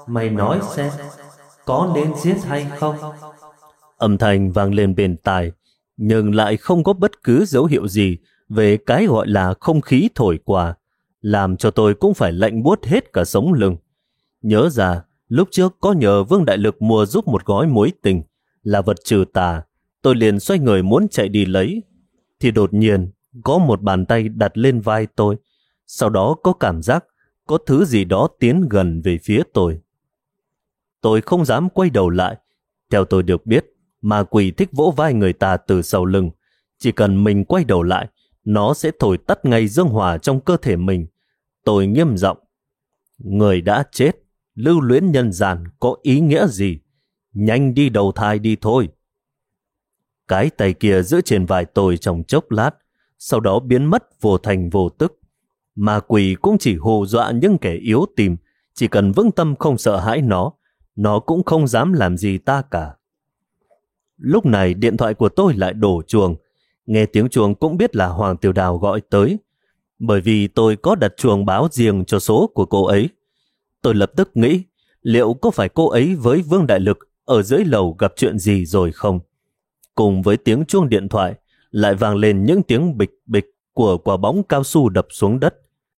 mày nói xem, có nên giết hay không? Âm thanh vang lên bên tai, nhưng lại không có bất cứ dấu hiệu gì về cái gọi là không khí thổi qua, làm cho tôi cũng phải lạnh buốt hết cả sống lưng. Nhớ ra, lúc trước có nhờ Vương Đại Lực mua giúp một gói mối tình, là vật trừ tà. Tôi liền xoay người muốn chạy đi lấy, thì đột nhiên có một bàn tay đặt lên vai tôi. Sau đó có cảm giác có thứ gì đó tiến gần về phía tôi. Tôi không dám quay đầu lại. Theo tôi được biết, ma quỷ thích vỗ vai người ta từ sau lưng. Chỉ cần mình quay đầu lại, nó sẽ thổi tắt ngay dương hỏa trong cơ thể mình. Tôi nghiêm giọng: người đã chết, lưu luyến nhân gian có ý nghĩa gì? Nhanh đi đầu thai đi thôi. Cái tay kia giữ trên vai tôi trong chốc lát, sau đó biến mất vô thành vô tức. Ma quỷ cũng chỉ hù dọa những kẻ yếu tim, chỉ cần vững tâm không sợ hãi nó cũng không dám làm gì ta cả. Lúc này điện thoại của tôi lại đổ chuông. Nghe tiếng chuông cũng biết là Hoàng Tiểu Đào gọi tới, bởi vì tôi có đặt chuông báo riêng cho số của cô ấy. Tôi lập tức nghĩ, liệu có phải cô ấy với Vương Đại Lực ở dưới lầu gặp chuyện gì rồi không? Cùng với tiếng chuông điện thoại, lại vang lên những tiếng bịch bịch của quả bóng cao su đập xuống đất.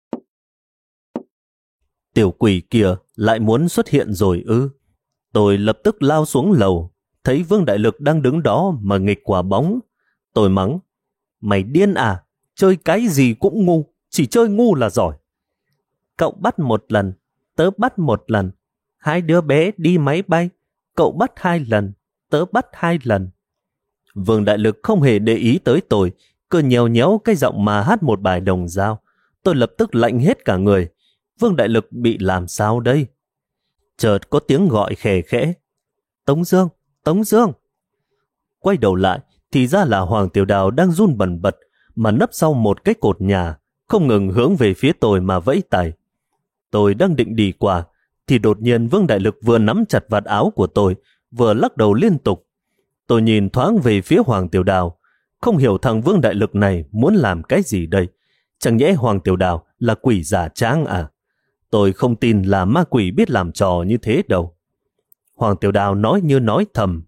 Tiểu quỷ kia lại muốn xuất hiện rồi ư? Tôi lập tức lao xuống lầu, thấy Vương Đại Lực đang đứng đó mà nghịch quả bóng. Tôi mắng: mày điên à? Chơi cái gì cũng ngu, chỉ chơi ngu là giỏi. Cậu bắt một lần, tớ bắt một lần. Hai đứa bé đi máy bay, cậu bắt 2 lần, tớ bắt 2 lần. Vương Đại Lực không hề để ý tới tôi, cứ nhéo nhéo cái giọng mà hát một bài đồng dao. Tôi lập tức lạnh hết cả người. Vương Đại Lực bị làm sao đây? Chợt có tiếng gọi khè khẽ: Tống Dương, Tống Dương. Quay đầu lại thì ra là Hoàng Tiểu Đào đang run bần bật mà nấp sau một cái cột nhà, không ngừng hướng về phía tôi mà vẫy tay. Tôi đang định đi qua thì đột nhiên Vương Đại Lực vừa nắm chặt vạt áo của tôi, vừa lắc đầu liên tục. Tôi nhìn thoáng về phía Hoàng Tiểu Đào, không hiểu thằng Vương Đại Lực này muốn làm cái gì đây. Chẳng nhẽ Hoàng Tiểu Đào là quỷ giả tráng à? Tôi không tin là ma quỷ biết làm trò như thế đâu. Hoàng Tiểu Đào nói như nói thầm: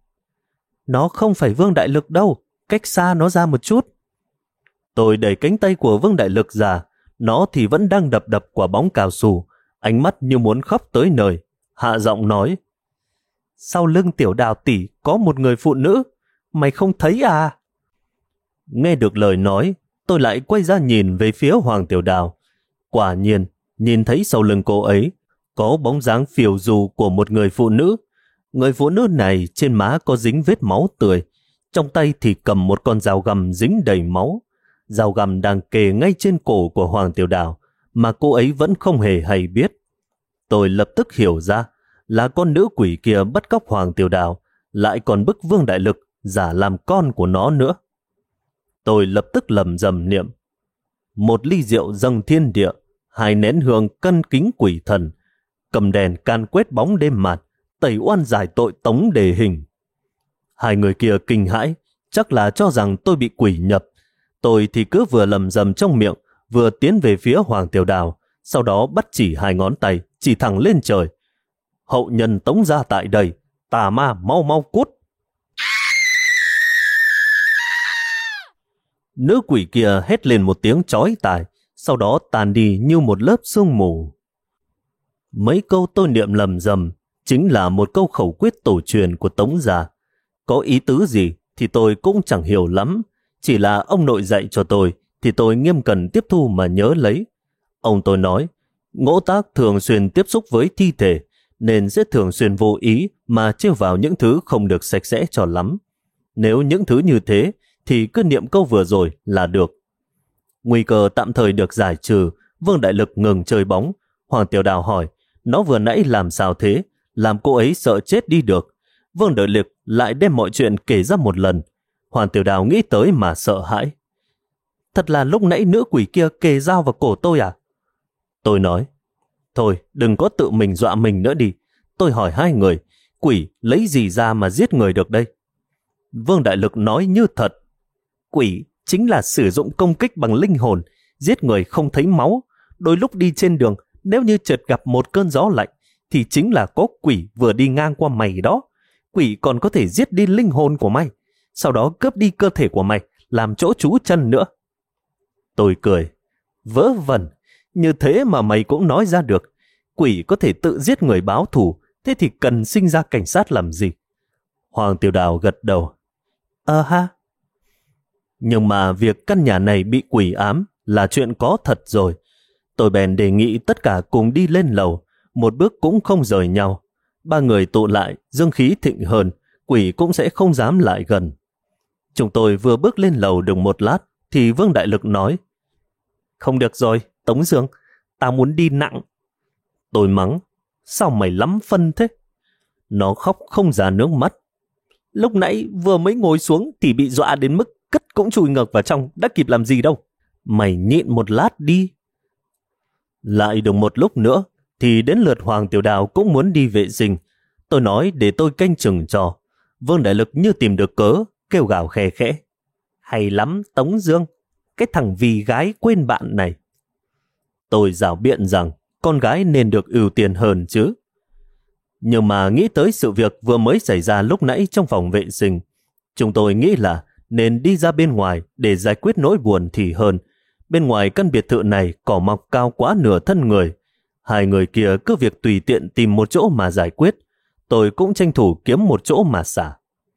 nó không phải Vương Đại Lực đâu, cách xa nó ra một chút. Tôi đẩy cánh tay của Vương Đại Lực ra, nó thì vẫn đang đập đập quả bóng cao su, ánh mắt như muốn khóc tới nơi. Hạ giọng nói: sau lưng Tiểu Đào tỷ có một người phụ nữ, mày không thấy à? Nghe được lời nói, tôi lại quay ra nhìn về phía Hoàng Tiểu Đào. Quả nhiên, nhìn thấy sau lưng cô ấy có bóng dáng phiêu du của một người phụ nữ. Người phụ nữ này trên má có dính vết máu tươi, trong tay thì cầm một con dao găm dính đầy máu. Dao găm đang kề ngay trên cổ của Hoàng Tiểu Đào, mà cô ấy vẫn không hề hay biết. Tôi lập tức hiểu ra là con nữ quỷ kia bắt cóc Hoàng Tiểu Đào, lại còn bức Vương Đại Lực giả làm con của nó nữa. Tôi lập tức lầm rầm niệm: một ly rượu dâng thiên địa, 2 nén hương cân kính quỷ thần, cầm đèn can quét bóng đêm mạt, tẩy oan giải tội Tống Đề Hình. Hai người kia kinh hãi, chắc là cho rằng tôi bị quỷ nhập. Tôi thì cứ vừa lầm rầm trong miệng, vừa tiến về phía Hoàng Tiểu Đào, sau đó bắt chỉ 2 ngón tay, chỉ thẳng lên trời: hậu nhân Tống gia tại đây, tà ma mau mau cút. Nữ quỷ kia hét lên một tiếng chói tai, sau đó tàn đi như một lớp sương mù. Mấy câu tôi niệm lầm rầm chính là một câu khẩu quyết tổ truyền của Tống gia. Có ý tứ gì thì tôi cũng chẳng hiểu lắm, chỉ là ông nội dạy cho tôi thì tôi nghiêm cần tiếp thu mà nhớ lấy. Ông tôi nói, Ngỗ Tác thường xuyên tiếp xúc với thi thể, nên sẽ thường xuyên vô ý mà trêu vào những thứ không được sạch sẽ cho lắm. Nếu những thứ như thế thì cứ niệm câu vừa rồi là được. Nguy cơ tạm thời được giải trừ, Vương Đại Lực ngừng chơi bóng. Hoàng Tiểu Đào hỏi, nó vừa nãy làm sao thế, làm cô ấy sợ chết đi được. Vương Đại Lực lại đem mọi chuyện kể ra một lần. Hoàng Tiểu Đào nghĩ tới mà sợ hãi. Thật là lúc nãy nữ quỷ kia kề dao vào cổ tôi à? Tôi nói, thôi đừng có tự mình dọa mình nữa đi. Tôi hỏi hai người, quỷ lấy gì ra mà giết người được đây? Vương Đại Lực nói như thật. Quỷ chính là sử dụng công kích bằng linh hồn, giết người không thấy máu. Đôi lúc đi trên đường, nếu như chợt gặp một cơn gió lạnh, thì chính là có quỷ vừa đi ngang qua mày đó. Quỷ còn có thể giết đi linh hồn của mày, sau đó cướp đi cơ thể của mày, làm chỗ trú chân nữa. Tôi cười. Vớ vẩn, như thế mà mày cũng nói ra được. Quỷ có thể tự giết người báo thù, thế thì cần sinh ra cảnh sát làm gì? Hoàng Tiểu Đào gật đầu. Ha. Nhưng mà việc căn nhà này bị quỷ ám là chuyện có thật rồi. Tôi bèn đề nghị tất cả cùng đi lên lầu, một bước cũng không rời nhau. Ba người tụ lại, dương khí thịnh hơn, quỷ cũng sẽ không dám lại gần. Chúng tôi vừa bước lên lầu được một lát, thì Vương Đại Lực nói: Không được rồi, Tống Dương, tao muốn đi nặng. Tôi mắng: Sao mày lắm phân thế? Nó khóc không ra nước mắt. Lúc nãy vừa mới ngồi xuống thì bị dọa đến mức cất cũng chui ngược vào trong, đã kịp làm gì đâu. Mày nhịn một lát đi. Lại được một lúc nữa thì đến lượt Hoàng Tiểu Đào cũng muốn đi vệ sinh. Tôi nói để tôi canh chừng cho. Vương Đại Lực như tìm được cớ, kêu gào khe khẽ: Hay lắm Tống Dương, cái thằng vì gái quên bạn này. Tôi rảo biện rằng con gái nên được ưu tiên hơn chứ. Nhưng mà nghĩ tới sự việc vừa mới xảy ra lúc nãy trong phòng vệ sinh, chúng tôi nghĩ là nên đi ra bên ngoài để giải quyết nỗi buồn thì hơn. Bên ngoài căn biệt thự này cỏ mọc cao quá nửa thân người. Hai người kia cứ việc tùy tiện tìm một chỗ mà giải quyết. Tôi cũng tranh thủ kiếm một chỗ mà xả.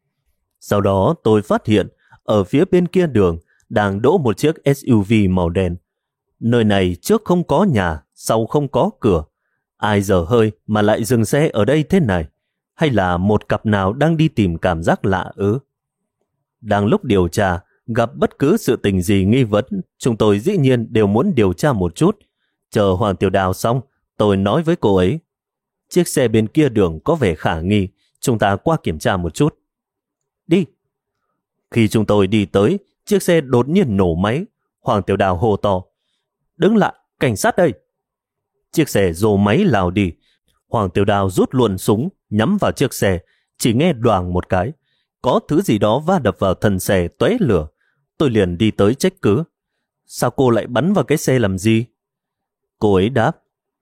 Sau đó tôi phát hiện ở phía bên kia đường đang đỗ một chiếc SUV màu đen. Nơi này trước không có nhà, sau không có cửa. Ai dở hơi mà lại dừng xe ở đây thế này? Hay là một cặp nào đang đi tìm cảm giác lạ ư? Đang lúc điều tra, gặp bất cứ sự tình gì nghi vấn, chúng tôi dĩ nhiên đều muốn điều tra một chút. Chờ Hoàng Tiểu Đào xong, tôi nói với cô ấy: Chiếc xe bên kia đường có vẻ khả nghi, chúng ta qua kiểm tra một chút. Đi. Khi chúng tôi đi tới, chiếc xe đột nhiên nổ máy. Hoàng Tiểu Đào hô to: Đứng lại, cảnh sát đây! Chiếc xe rồ máy lao đi. Hoàng Tiểu Đào rút luôn súng, nhắm vào chiếc xe, chỉ nghe đoàng một cái. Có thứ gì đó va đập vào thân xe tóe lửa. Tôi liền đi tới trách cứ: Sao cô lại bắn vào cái xe làm gì? Cô ấy đáp: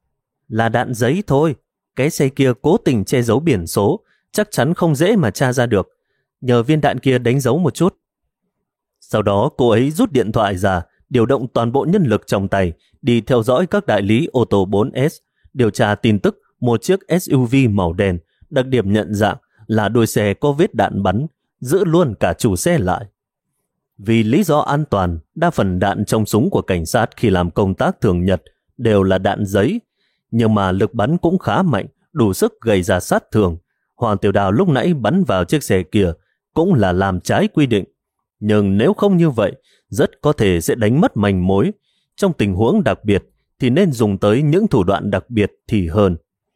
Là đạn giấy thôi. Cái xe kia cố tình che giấu biển số, chắc chắn không dễ mà tra ra được. Nhờ viên đạn kia đánh dấu một chút. Sau đó cô ấy rút điện thoại ra, điều động toàn bộ nhân lực trong tay, đi theo dõi các đại lý ô tô 4S, điều tra tin tức một chiếc SUV màu đen, đặc điểm nhận dạng là đuôi xe có vết đạn bắn, giữ luôn cả chủ xe lại. Vì lý do an toàn, đa phần đạn trong súng của cảnh sát khi làm công tác thường nhật đều là đạn giấy, nhưng mà lực bắn cũng khá mạnh, đủ sức gây ra sát thương. Hoàng Tiểu Đào lúc nãy bắn vào chiếc xe kia cũng là làm trái quy định. Nhưng nếu không như vậy, rất có thể sẽ đánh mất manh mối. Trong tình huống đặc biệt thì nên dùng tới những thủ đoạn đặc biệt thì hơn.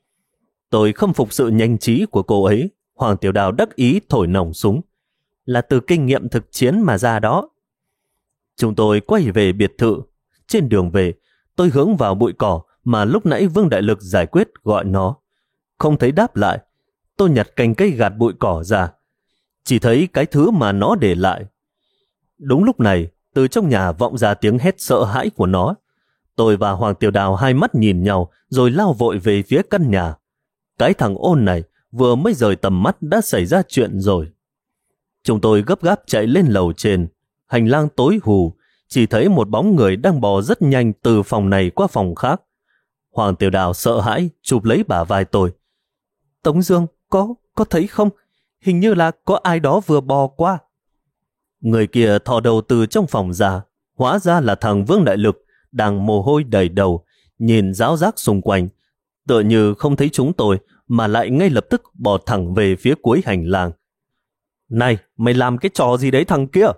Tôi khâm phục sự nhanh trí của cô ấy. Hoàng Tiểu Đào đắc ý thổi nòng súng: Là từ kinh nghiệm thực chiến mà ra đó. Chúng tôi quay về biệt thự. Trên đường về, tôi hướng vào bụi cỏ mà lúc nãy Vương Đại Lực giải quyết gọi nó. Không thấy đáp lại. Tôi nhặt cành cây gạt bụi cỏ ra. Chỉ thấy cái thứ mà nó để lại. Đúng lúc này, từ trong nhà vọng ra tiếng hét sợ hãi của nó. Tôi và Hoàng Tiểu Đào hai mắt nhìn nhau rồi lao vội về phía căn nhà. Cái thằng ôn này vừa mới rời tầm mắt đã xảy ra chuyện rồi. Chúng tôi gấp gáp chạy lên lầu trên. Hành lang tối hù, chỉ thấy một bóng người đang bò rất nhanh từ phòng này qua phòng khác. Hoàng Tiểu Đào sợ hãi chụp lấy bả vai tôi: Tống Dương, có thấy không? Hình như là có ai đó vừa bò qua. Người kia thò đầu từ trong phòng ra, hóa ra là thằng Vương Đại Lực đang mồ hôi đầy đầu, nhìn ráo rác xung quanh, tựa như không thấy chúng tôi mà lại ngay lập tức bò thẳng về phía cuối hành lang. Này, mày làm cái trò gì đấy thằng kia?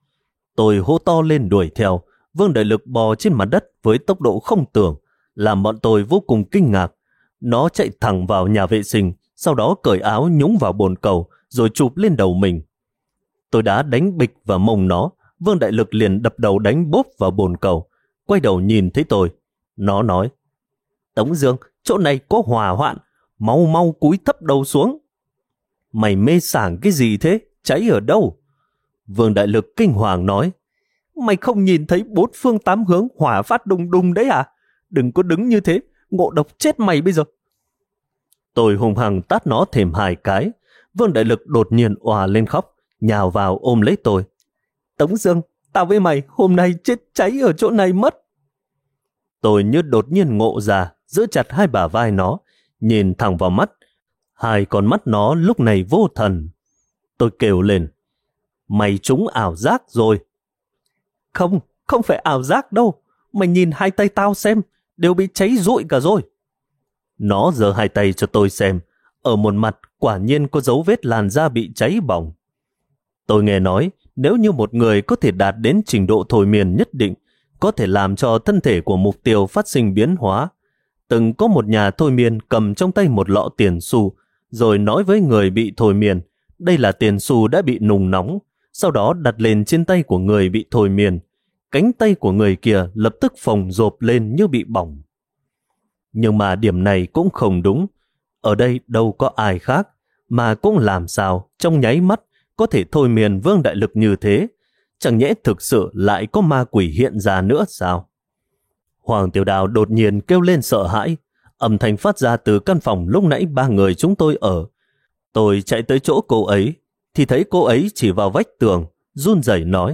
Tôi hô to lên đuổi theo. Vương Đại Lực bò trên mặt đất với tốc độ không tưởng, làm bọn tôi vô cùng kinh ngạc. Nó chạy thẳng vào nhà vệ sinh, sau đó cởi áo nhúng vào bồn cầu rồi chụp lên đầu mình. Tôi đã đánh bịch vào mông nó. Vương Đại Lực liền đập đầu đánh bốp vào bồn cầu. Quay đầu nhìn thấy tôi. Nó nói: Tống Dương, chỗ này có hỏa hoạn, mau mau cúi thấp đầu xuống. Mày mê sảng cái gì thế? Cháy ở đâu? Vương Đại Lực kinh hoàng nói: Mày không nhìn thấy bốn phương tám hướng hỏa phát đùng đùng đấy à? Đừng có đứng như thế, ngộ độc chết mày bây giờ. Tôi hùng hăng tát nó thêm 2 cái. Vương Đại Lực đột nhiên òa lên khóc, nhào vào ôm lấy tôi. Tống Dương, tao với mày hôm nay chết cháy ở chỗ này mất. Tôi như đột nhiên ngộ ra, giữ chặt 2 bả vai nó, nhìn thẳng vào mắt. 2 con mắt nó lúc này vô thần. Tôi kêu lên, mày trúng ảo giác rồi. Không, không phải ảo giác đâu. Mày nhìn 2 tay tao xem, đều bị cháy rụi cả rồi. Nó giơ 2 tay cho tôi xem. Ở một mặt quả nhiên có dấu vết làn da bị cháy bỏng. Tôi nghe nói, nếu như một người có thể đạt đến trình độ thôi miên nhất định, có thể làm cho thân thể của mục tiêu phát sinh biến hóa. Từng có một nhà thôi miên cầm trong tay một lọ tiền xu, rồi nói với người bị thôi miên, đây là tiền xu đã bị nung nóng, sau đó đặt lên trên tay của người bị thôi miên. Cánh tay của người kia lập tức phồng rộp lên như bị bỏng. Nhưng mà điểm này cũng không đúng. Ở đây đâu có ai khác, mà cũng làm sao trong nháy mắt có thể thôi miên Vương Đại Lực như thế. Chẳng nhẽ thực sự lại có ma quỷ hiện ra nữa sao? Hoàng Tiểu Đào đột nhiên kêu lên sợ hãi. Âm thanh phát ra từ căn phòng lúc nãy 3 người chúng tôi ở. Tôi chạy tới chỗ cô ấy, thì thấy cô ấy chỉ vào vách tường, run rẩy nói,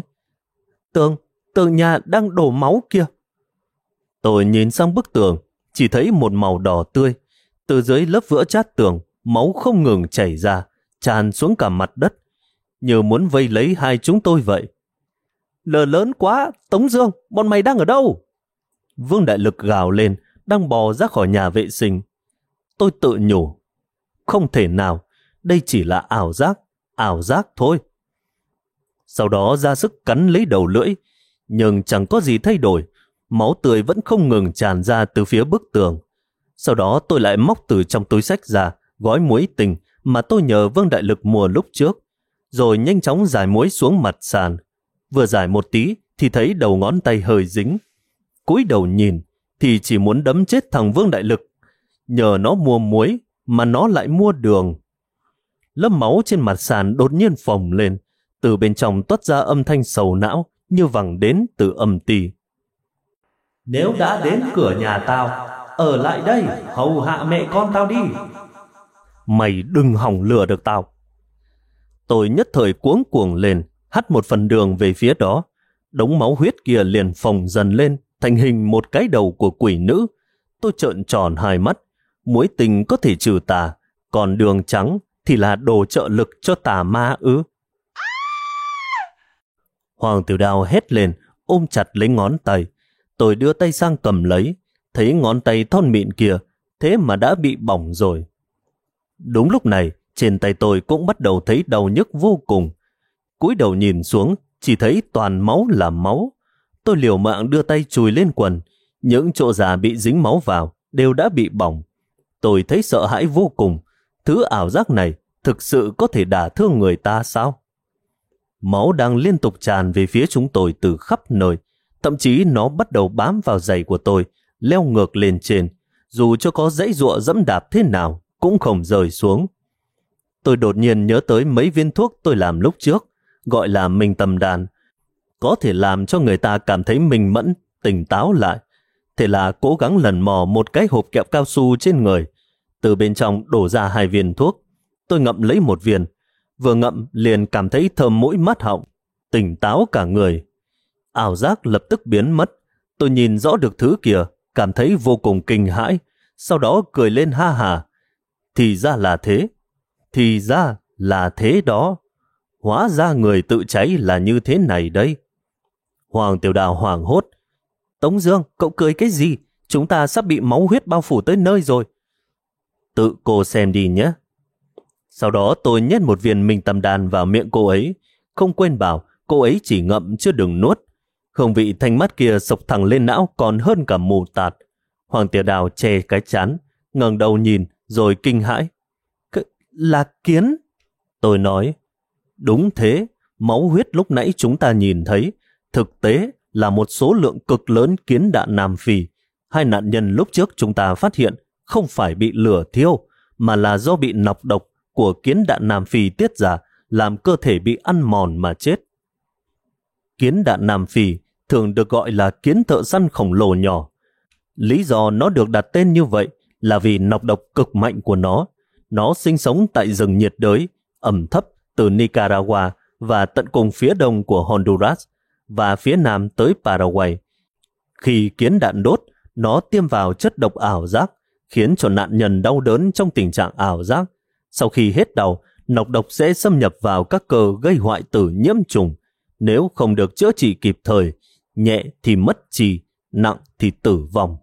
tường nhà đang đổ máu kia. Tôi nhìn sang bức tường, chỉ thấy một màu đỏ tươi. Từ dưới lớp vữa chát tường, máu không ngừng chảy ra, tràn xuống cả mặt đất, như muốn vây lấy 2 chúng tôi vậy. Lờ lớn quá, Tống Dương, bọn mày đang ở đâu? Vương Đại Lực gào lên, đang bò ra khỏi nhà vệ sinh. Tôi tự nhủ, không thể nào, đây chỉ là ảo giác thôi. Sau đó ra sức cắn lấy đầu lưỡi, nhưng chẳng có gì thay đổi, máu tươi vẫn không ngừng tràn ra từ phía bức tường. Sau đó tôi lại móc từ trong túi xách ra gói muối tình mà tôi nhờ Vương Đại Lực mua lúc trước, rồi nhanh chóng rải muối xuống mặt sàn. Vừa rải một tí thì thấy đầu ngón tay hơi dính. Cúi đầu nhìn thì chỉ muốn đấm chết thằng Vương Đại Lực. Nhờ nó mua muối mà nó lại mua đường. Lớp máu trên mặt sàn đột nhiên phồng lên, từ bên trong toát ra âm thanh sầu não như vẳng đến từ âm ty. Nếu đã đến cửa nhà tao, ở lại đây hầu hạ mẹ con tao đi. Mày đừng hỏng lừa được tao. Tôi nhất thời cuống cuồng lên, hắt một phần đường về phía đó. Đống máu huyết kia liền phồng dần lên thành hình một cái đầu của quỷ nữ. Tôi trợn tròn 2 mắt. Muối tình có thể trừ tà, còn đường trắng thì là đồ trợ lực cho tà ma ư? Hoàng Tiểu Đào hét lên, ôm chặt lấy ngón tay. Tôi đưa tay sang cầm lấy, thấy ngón tay thon mịn kia, thế mà đã bị bỏng rồi. Đúng lúc này, trên tay tôi cũng bắt đầu thấy đau nhức vô cùng. Cúi đầu nhìn xuống, chỉ thấy toàn máu là máu. Tôi liều mạng đưa tay chùi lên quần, những chỗ già bị dính máu vào đều đã bị bỏng. Tôi thấy sợ hãi vô cùng. Thứ ảo giác này thực sự có thể đả thương người ta sao? Máu đang liên tục tràn về phía chúng tôi từ khắp nơi. Thậm chí nó bắt đầu bám vào giày của tôi, leo ngược lên trên. Dù cho có dãy giụa dẫm đạp thế nào, cũng không rời xuống. Tôi đột nhiên nhớ tới mấy viên thuốc tôi làm lúc trước, gọi là minh tâm đan. Có thể làm cho người ta cảm thấy minh mẫn, tỉnh táo lại. Thế là cố gắng lần mò một cái hộp kẹo cao su trên người. Từ bên trong đổ ra 2 viên thuốc. Tôi ngậm lấy 1 viên. Vừa ngậm liền cảm thấy thơm mũi mát họng, tỉnh táo cả người. Ảo giác lập tức biến mất. Tôi nhìn rõ được thứ kia, cảm thấy vô cùng kinh hãi. Sau đó cười lên ha hà. Thì ra là thế. Thì ra là thế đó. Hóa ra người tự cháy là như thế này đây. Hoàng Tiểu Đào hoảng hốt. Tống Dương, cậu cười cái gì? Chúng ta sắp bị máu huyết bao phủ tới nơi rồi. Tự cô xem đi nhé. Sau đó tôi nhét 1 viên minh tâm đan vào miệng cô ấy. Không quên bảo cô ấy chỉ ngậm chứ đừng nuốt. Hương vị thanh mát kia sộc thẳng lên não còn hơn cả mù tạt. Hoàng Tiểu Đào che cái trán, ngẩng đầu nhìn rồi kinh hãi. Là kiến? Tôi nói. Đúng thế, máu huyết lúc nãy chúng ta nhìn thấy thực tế là một số lượng cực lớn kiến đạn Nam Phi. 2 nạn nhân lúc trước chúng ta phát hiện không phải bị lửa thiêu, mà là do bị nọc độc của kiến đạn Nam Phi tiết ra, làm cơ thể bị ăn mòn mà chết. Kiến đạn Nam Phi thường được gọi là kiến thợ săn khổng lồ nhỏ. Lý do nó được đặt tên như vậy là vì nọc độc cực mạnh của nó Nó sinh sống tại rừng nhiệt đới, ẩm thấp từ Nicaragua và tận cùng phía đông của Honduras và phía nam tới Paraguay. Khi kiến đạn đốt, nó tiêm vào chất độc ảo giác, khiến cho nạn nhân đau đớn trong tình trạng ảo giác. Sau khi hết đau, nọc độc sẽ xâm nhập vào các cơ gây hoại tử nhiễm trùng. Nếu không được chữa trị kịp thời, nhẹ thì mất trí, nặng thì tử vong.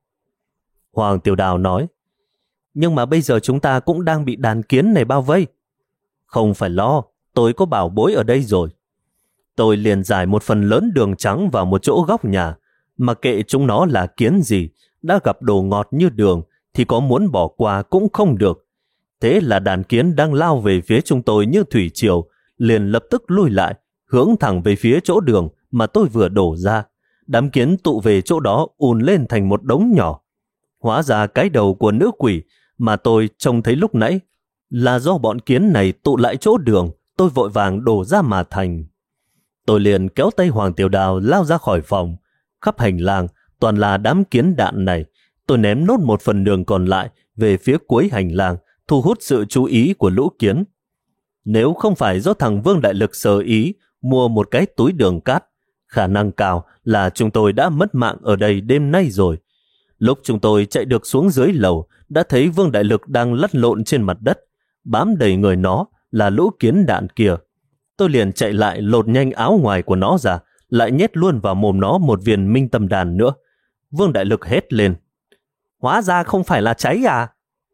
Hoàng Tiểu Đào nói, nhưng mà bây giờ chúng ta cũng đang bị đàn kiến này bao vây. Không phải lo, tôi có bảo bối ở đây rồi. Tôi liền giải một phần lớn đường trắng vào một chỗ góc nhà, mà kệ chúng nó là kiến gì, đã gặp đồ ngọt như đường thì có muốn bỏ qua cũng không được. Thế là đàn kiến đang lao về phía chúng tôi như thủy triều, liền lập tức lui lại, hướng thẳng về phía chỗ đường mà tôi vừa đổ ra. Đám kiến tụ về chỗ đó ùn lên thành một đống nhỏ. Hóa ra cái đầu của nữ quỷ mà tôi trông thấy lúc nãy là do bọn kiến này tụ lại chỗ đường, tôi vội vàng đổ ra mà thành. Tôi liền kéo tay Hoàng Tiểu Đào lao ra khỏi phòng. Khắp hành lang toàn là đám kiến đạn này. Tôi ném nốt một phần đường còn lại về phía cuối hành lang, thu hút sự chú ý của lũ kiến. Nếu không phải do thằng Vương Đại Lực sờ ý mua một cái túi đường cát, khả năng cao là chúng tôi đã mất mạng ở đây đêm nay rồi. Lúc chúng tôi chạy được xuống dưới lầu, đã thấy Vương Đại Lực đang lăn lộn trên mặt đất, bám đầy người nó là lũ kiến đạn kia. Tôi liền chạy lại lột nhanh áo ngoài của nó ra, lại nhét luôn vào mồm nó một viên minh tâm đàn nữa. Vương Đại Lực hét lên, hóa ra không phải là cháy à?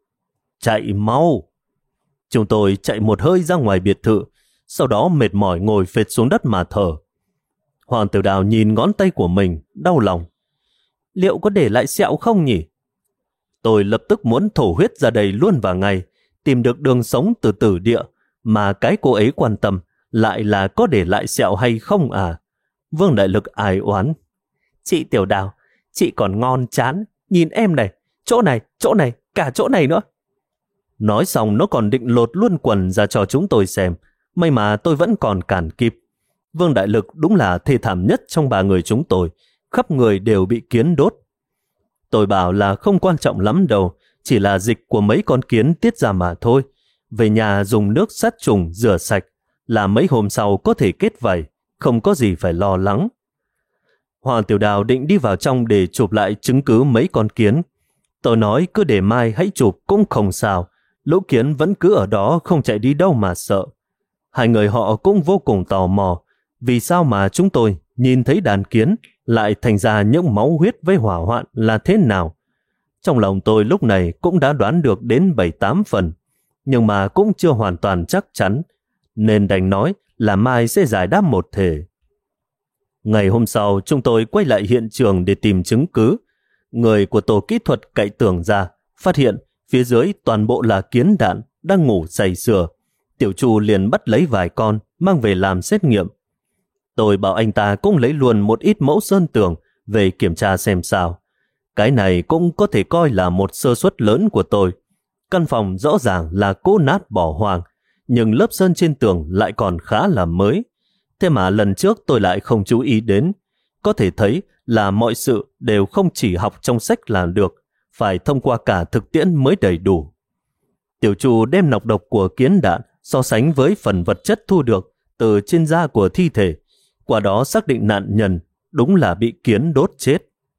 Chạy mau! Chúng tôi chạy một hơi ra ngoài biệt thự, sau đó mệt mỏi ngồi phệt xuống đất mà thở. Hoàng Tiểu Đào nhìn ngón tay của mình, đau lòng. Liệu có để lại sẹo không nhỉ? Tôi lập tức muốn thổ huyết ra đây luôn vào ngày, tìm được đường sống từ tử địa, mà cái cô ấy quan tâm lại là có để lại sẹo hay không à? Vương Đại Lực ai oán. Chị Tiểu Đào, chị còn ngon chán, nhìn em này, chỗ này, cả chỗ này nữa. Nói xong nó còn định lột luôn quần ra cho chúng tôi xem, may mà tôi vẫn còn cản kịp. Vương Đại Lực đúng là thê thảm nhất trong ba người chúng tôi, khắp người đều bị kiến đốt. Tôi bảo là không quan trọng lắm đâu, chỉ là dịch của mấy con kiến tiết ra mà thôi. Về nhà dùng nước sát trùng rửa sạch, là mấy hôm sau có thể kết vảy, không có gì phải lo lắng. Hoàng Tiểu Đào định đi vào trong để chụp lại chứng cứ mấy con kiến. Tôi nói cứ để mai hãy chụp cũng không sao, lũ kiến vẫn cứ ở đó không chạy đi đâu mà sợ. Hai người họ cũng vô cùng tò mò, vì sao mà chúng tôi nhìn thấy đàn kiến lại thành ra những máu huyết với hỏa hoạn là thế nào. Trong lòng tôi lúc này cũng đã đoán được đến 7-8 phần, nhưng mà cũng chưa hoàn toàn chắc chắn, nên đành nói là mai sẽ giải đáp một thể. Ngày hôm sau, chúng tôi quay lại hiện trường để tìm chứng cứ. Người của tổ kỹ thuật cậy tường ra, phát hiện phía dưới toàn bộ là kiến đạn đang ngủ say sưa. Tiểu Chu liền bắt lấy vài con, mang về làm xét nghiệm. Tôi bảo anh ta cũng lấy luôn một ít mẫu sơn tường về kiểm tra xem sao. Cái này cũng có thể coi là một sơ suất lớn của tôi. Căn phòng rõ ràng là cũ nát bỏ hoang, nhưng lớp sơn trên tường lại còn khá là mới. Thế mà lần trước tôi lại không chú ý đến. Có thể thấy là mọi sự đều không chỉ học trong sách là được, phải thông qua cả thực tiễn mới đầy đủ. Tiểu Chu đem nọc độc của kiến đạn so sánh với phần vật chất thu được từ trên da của thi thể, qua đó xác định nạn nhân đúng là bị kiến đốt chết.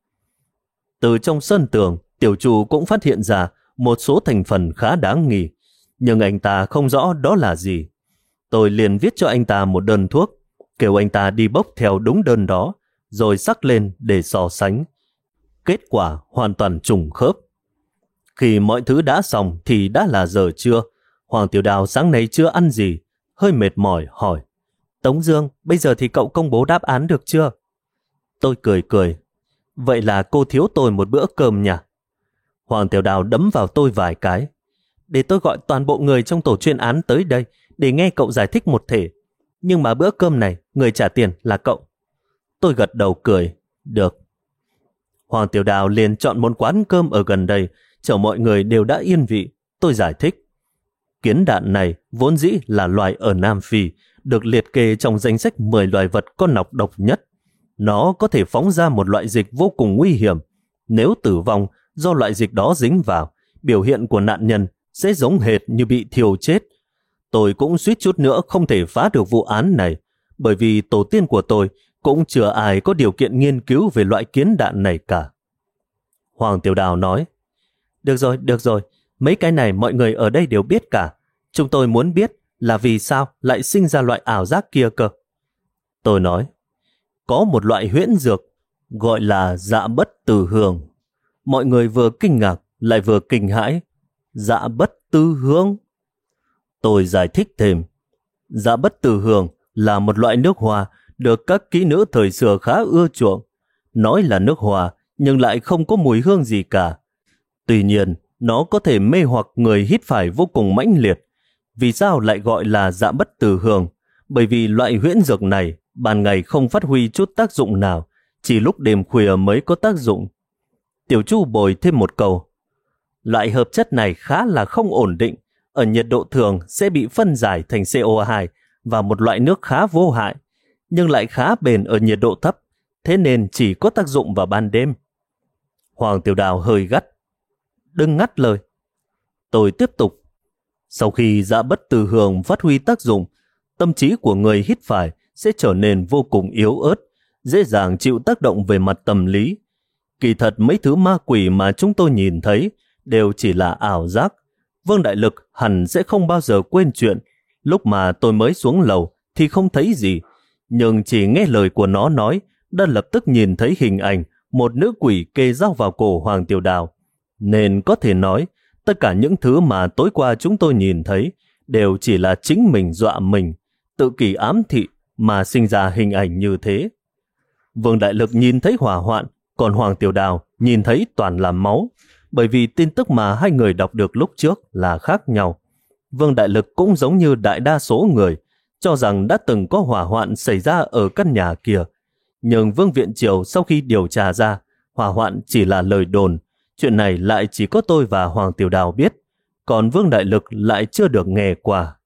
Từ trong sơn tường, Tiểu Chu cũng phát hiện ra một số thành phần khá đáng nghi, nhưng anh ta không rõ đó là gì. Tôi liền viết cho anh ta một đơn thuốc, kêu anh ta đi bốc theo đúng đơn đó, rồi sắc lên để so sánh. Kết quả hoàn toàn trùng khớp. Khi mọi thứ đã xong thì đã là giờ trưa. Hoàng Tiểu Đào sáng nay chưa ăn gì, hơi mệt mỏi hỏi: Tống Dương, bây giờ thì cậu công bố đáp án được chưa? Tôi cười cười: Vậy là cô thiếu tôi một bữa cơm nhỉ? Hoàng Tiểu Đào đấm vào tôi vài cái: Để tôi gọi toàn bộ người trong tổ chuyên án tới đây để nghe cậu giải thích một thể. Nhưng mà bữa cơm này người trả tiền là cậu. Tôi gật đầu cười: Được. Hoàng Tiểu Đào liền chọn một quán cơm ở gần đây, chờ mọi người đều đã yên vị. Tôi giải thích: Kiến đạn này vốn dĩ là loài ở Nam Phi, được liệt kê trong danh sách 10 loài vật có nọc độc nhất. Nó có thể phóng ra một loại dịch vô cùng nguy hiểm. Nếu tử vong do loại dịch đó dính vào, biểu hiện của nạn nhân sẽ giống hệt như bị thiêu chết. Tôi cũng suýt chút nữa không thể phá được vụ án này, bởi vì tổ tiên của tôi cũng chưa ai có điều kiện nghiên cứu về loại kiến đạn này cả. Hoàng Tiểu Đào nói, được rồi, mấy cái này mọi người ở đây đều biết cả. Chúng tôi muốn biết là vì sao lại sinh ra loại ảo giác kia cơ. Tôi nói, có một loại huyễn dược gọi là dạ bất từ hương. Mọi người vừa kinh ngạc lại vừa kinh hãi. Dạ bất tư hương? Tôi giải thích thêm. Dạ bất từ hương là một loại nước hoa được các kỹ nữ thời xưa khá ưa chuộng. Nói là nước hoa nhưng lại không có mùi hương gì cả. Tuy nhiên, nó có thể mê hoặc người hít phải vô cùng mãnh liệt. Vì sao lại gọi là dạ bất từ hương? Bởi vì loại huyễn dược này ban ngày không phát huy chút tác dụng nào, chỉ lúc đêm khuya mới có tác dụng. Tiểu Chu bồi thêm một câu. Loại hợp chất này khá là không ổn định, ở nhiệt độ thường sẽ bị phân giải thành CO2 và một loại nước khá vô hại, nhưng lại khá bền ở nhiệt độ thấp, thế nên chỉ có tác dụng vào ban đêm. Hoàng Tiểu Đào hơi gắt. Đừng ngắt lời. Tôi tiếp tục. Sau khi dạ bất từ hương phát huy tác dụng, tâm trí của người hít phải sẽ trở nên vô cùng yếu ớt, dễ dàng chịu tác động về mặt tâm lý. Kỳ thật mấy thứ ma quỷ mà chúng tôi nhìn thấy đều chỉ là ảo giác. Vương Đại Lực hẳn sẽ không bao giờ quên chuyện. Lúc mà tôi mới xuống lầu thì không thấy gì, nhưng chỉ nghe lời của nó nói đã lập tức nhìn thấy hình ảnh một nữ quỷ kê dao vào cổ Hoàng Tiểu Đào. Nên có thể nói tất cả những thứ mà tối qua chúng tôi nhìn thấy đều chỉ là chính mình dọa mình, tự kỷ ám thị mà sinh ra hình ảnh như thế. Vương Đại Lực nhìn thấy hỏa hoạn, còn Hoàng Tiểu Đào nhìn thấy toàn là máu, bởi vì tin tức mà hai người đọc được lúc trước là khác nhau. Vương Đại Lực cũng giống như đại đa số người, cho rằng đã từng có hỏa hoạn xảy ra ở căn nhà kia. Nhưng Vương Viện Triều sau khi điều tra ra, hỏa hoạn chỉ là lời đồn, chuyện này lại chỉ có tôi và Hoàng Tiểu Đào biết, còn Vương Đại Lực lại chưa được nghe qua.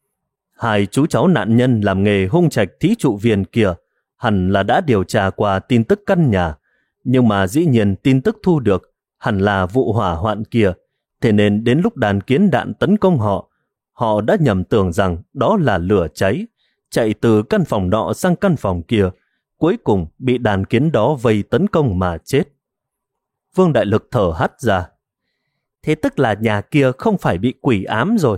Hai chú cháu nạn nhân làm nghề hung trạch thí trụ viên kia hẳn là đã điều tra qua tin tức căn nhà, nhưng mà dĩ nhiên tin tức thu được hẳn là vụ hỏa hoạn kia, thế nên đến lúc đàn kiến đạn tấn công họ đã nhầm tưởng rằng đó là lửa cháy, chạy từ căn phòng nọ sang căn phòng kia, cuối cùng bị đàn kiến đó vây tấn công mà chết. Vương Đại Lực thở hắt ra. Thế tức là nhà kia không phải bị quỷ ám rồi.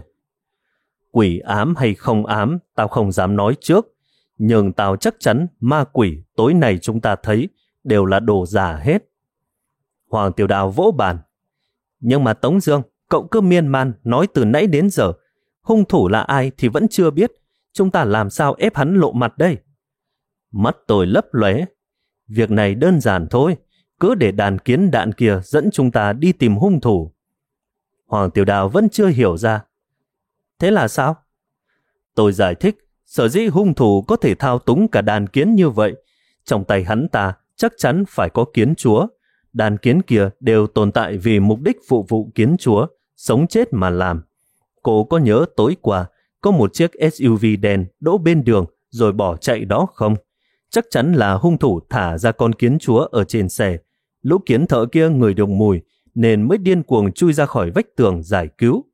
Quỷ ám hay không ám, tao không dám nói trước, nhưng tao chắc chắn ma quỷ tối nay chúng ta thấy đều là đồ giả hết. Hoàng Tiểu Đào vỗ bàn. Nhưng mà Tống Dương, cậu cứ miên man nói từ nãy đến giờ, hung thủ là ai thì vẫn chưa biết, chúng ta làm sao ép hắn lộ mặt đây? Mắt tôi lấp lóe. Việc này đơn giản thôi, cứ để đàn kiến đạn kia dẫn chúng ta đi tìm hung thủ. Hoàng Tiểu Đào vẫn chưa hiểu ra. Thế là sao? Tôi giải thích, sở dĩ hung thủ có thể thao túng cả đàn kiến như vậy, trong tay hắn ta chắc chắn phải có kiến chúa. Đàn kiến kia đều tồn tại vì mục đích phụ vụ kiến chúa, sống chết mà làm. Cô có nhớ tối qua có một chiếc SUV đen đỗ bên đường rồi bỏ chạy đó không? Chắc chắn là hung thủ thả ra con kiến chúa ở trên xe. Lũ kiến thợ kia ngửi được mùi nên mới điên cuồng chui ra khỏi vách tường giải cứu.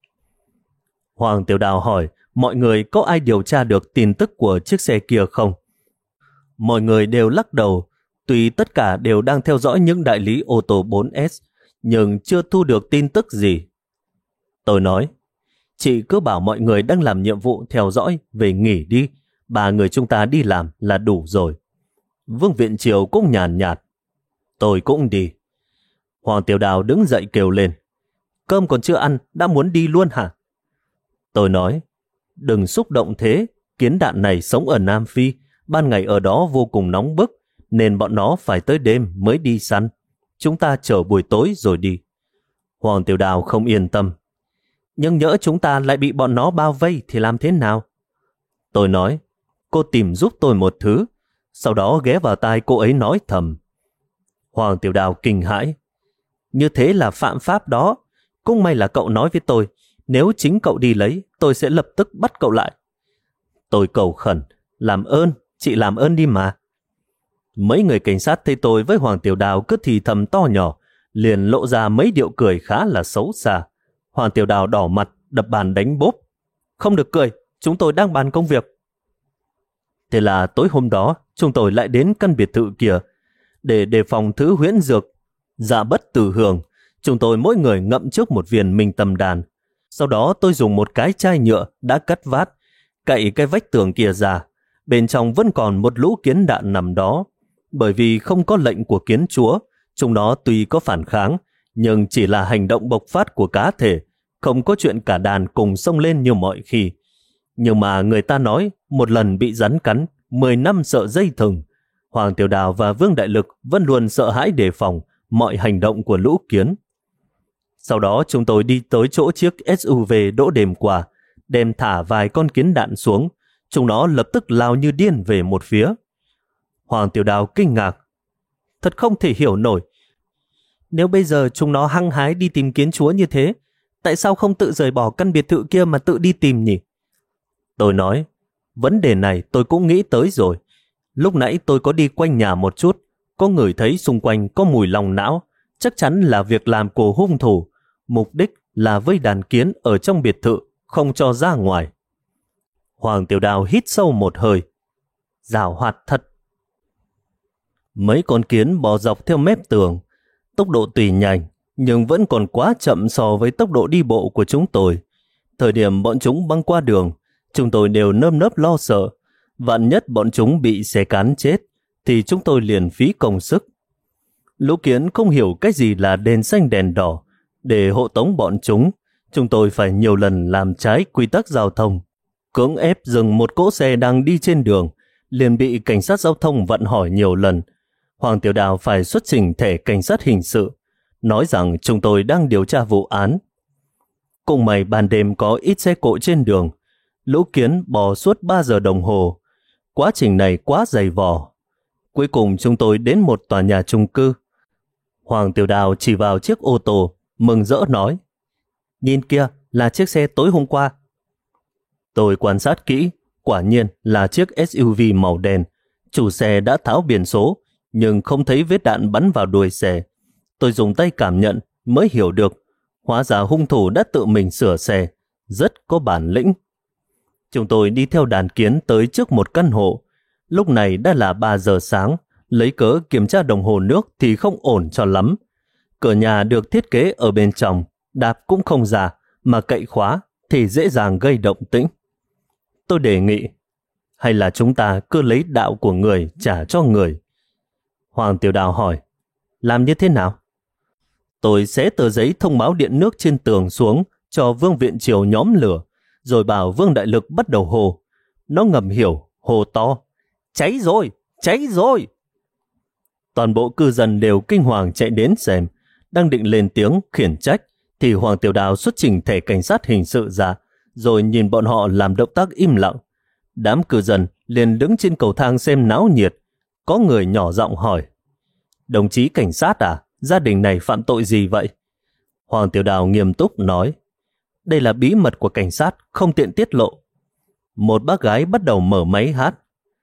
Hoàng Tiểu Đào hỏi mọi người có ai điều tra được tin tức của chiếc xe kia không? Mọi người đều lắc đầu, tuy tất cả đều đang theo dõi những đại lý ô tô 4S, nhưng chưa thu được tin tức gì. Tôi nói, chị cứ bảo mọi người đang làm nhiệm vụ theo dõi về nghỉ đi, 3 người chúng ta đi làm là đủ rồi. Vương Viện Triều cũng nhàn nhạt. Tôi cũng đi. Hoàng Tiểu Đào đứng dậy kêu lên. Cơm còn chưa ăn, đã muốn đi luôn hả? Tôi nói, đừng xúc động thế, kiến đạn này sống ở Nam Phi, ban ngày ở đó vô cùng nóng bức, nên bọn nó phải tới đêm mới đi săn. Chúng ta chờ buổi tối rồi đi. Hoàng Tiểu Đào không yên tâm. Nhưng nhỡ chúng ta lại bị bọn nó bao vây thì làm thế nào? Tôi nói, cô tìm giúp tôi một thứ, sau đó ghé vào tai cô ấy nói thầm. Hoàng Tiểu Đào kinh hãi. Như thế là phạm pháp đó. Cũng may là cậu nói với tôi, nếu chính cậu đi lấy, tôi sẽ lập tức bắt cậu lại. Tôi cầu khẩn, làm ơn, chị làm ơn đi mà. Mấy người cảnh sát thấy tôi với Hoàng Tiểu Đào cứ thì thầm to nhỏ, liền lộ ra mấy điệu cười khá là xấu xa. Hoàng Tiểu Đào đỏ mặt, đập bàn đánh bốp. Không được cười, chúng tôi đang bàn công việc. Thế là tối hôm đó, chúng tôi lại đến căn biệt thự kia để đề phòng thứ huyễn dược. Dạ bất tử hường, chúng tôi mỗi người ngậm trước một viên minh tâm đàn. Sau đó tôi dùng một cái chai nhựa đã cắt vát, cậy cái vách tường kia ra. Bên trong vẫn còn một lũ kiến đạn nằm đó. Bởi vì không có lệnh của kiến chúa, chúng nó tuy có phản kháng, nhưng chỉ là hành động bộc phát của cá thể, không có chuyện cả đàn cùng xông lên như mọi khi. Nhưng mà người ta nói, một lần bị rắn cắn, 10 năm sợ dây thừng. Hoàng Tiểu Đào và Vương Đại Lực vẫn luôn sợ hãi đề phòng mọi hành động của lũ kiến. Sau đó chúng tôi đi tới chỗ chiếc SUV đỗ đêm qua, đem thả vài con kiến đạn xuống. Chúng nó lập tức lao như điên về một phía. Hoàng Tiểu Đào kinh ngạc. Thật không thể hiểu nổi. Nếu bây giờ chúng nó hăng hái đi tìm kiến chúa như thế, tại sao không tự rời bỏ căn biệt thự kia mà tự đi tìm nhỉ? Tôi nói, vấn đề này tôi cũng nghĩ tới rồi. Lúc nãy tôi có đi quanh nhà một chút, có ngửi thấy xung quanh có mùi lòng não, chắc chắn là việc làm của hung thủ. Mục đích là vây đàn kiến ở trong biệt thự, không cho ra ngoài. Hoàng Tiểu Đào hít sâu một hơi. Giảo hoạt thật. Mấy con kiến bò dọc theo mép tường, tốc độ tùy nhanh, nhưng vẫn còn quá chậm so với tốc độ đi bộ của chúng tôi. Thời điểm bọn chúng băng qua đường, chúng tôi đều nơm nớp lo sợ. Vạn nhất bọn chúng bị xe cán chết, thì chúng tôi liền phí công sức. Lũ kiến không hiểu cái gì là đèn xanh đèn đỏ. Để hộ tống bọn chúng tôi phải nhiều lần làm trái quy tắc giao thông. Cưỡng ép dừng một cỗ xe đang đi trên đường, liền bị cảnh sát giao thông vận hỏi nhiều lần. Hoàng Tiểu Đào phải xuất trình thẻ cảnh sát hình sự, nói rằng chúng tôi đang điều tra vụ án. Cùng may ban đêm có ít xe cộ trên đường, lũ kiến bò suốt 3 giờ đồng hồ. Quá trình này quá dày vò. Cuối cùng chúng tôi đến một tòa nhà chung cư. Hoàng Tiểu Đào chỉ vào chiếc ô tô, mừng rỡ nói, nhìn kia là chiếc xe tối hôm qua. Tôi quan sát kỹ, quả nhiên là chiếc SUV màu đen. Chủ xe đã tháo biển số, nhưng không thấy vết đạn bắn vào đuôi xe. Tôi dùng tay cảm nhận mới hiểu được, hóa ra hung thủ đã tự mình sửa xe, rất có bản lĩnh. Chúng tôi đi theo đàn kiến tới trước một căn hộ. Lúc này đã là 3 giờ sáng, lấy cớ kiểm tra đồng hồ nước thì không ổn cho lắm. Cửa nhà được thiết kế ở bên trong, đạp cũng không ra, mà cậy khóa thì dễ dàng gây động tĩnh. Tôi đề nghị, hay là chúng ta cứ lấy đạo của người trả cho người? Hoàng Tiểu Đào hỏi, làm như thế nào? Tôi xé tờ giấy thông báo điện nước trên tường xuống cho Vương Viện Triều nhóm lửa, rồi bảo Vương Đại Lực bắt đầu hồ. Nó ngầm hiểu, hồ to, cháy rồi, cháy rồi. Toàn bộ cư dân đều kinh hoàng chạy đến xem. Đang định lên tiếng khiển trách thì Hoàng Tiểu Đào xuất trình thẻ cảnh sát hình sự ra, rồi nhìn bọn họ làm động tác im lặng. Đám cư dân liền đứng trên cầu thang xem náo nhiệt. Có người nhỏ giọng hỏi, đồng chí cảnh sát à, gia đình này phạm tội gì vậy? Hoàng Tiểu Đào nghiêm túc nói, đây là bí mật của cảnh sát, không tiện tiết lộ. Một bác gái bắt đầu mở máy hát.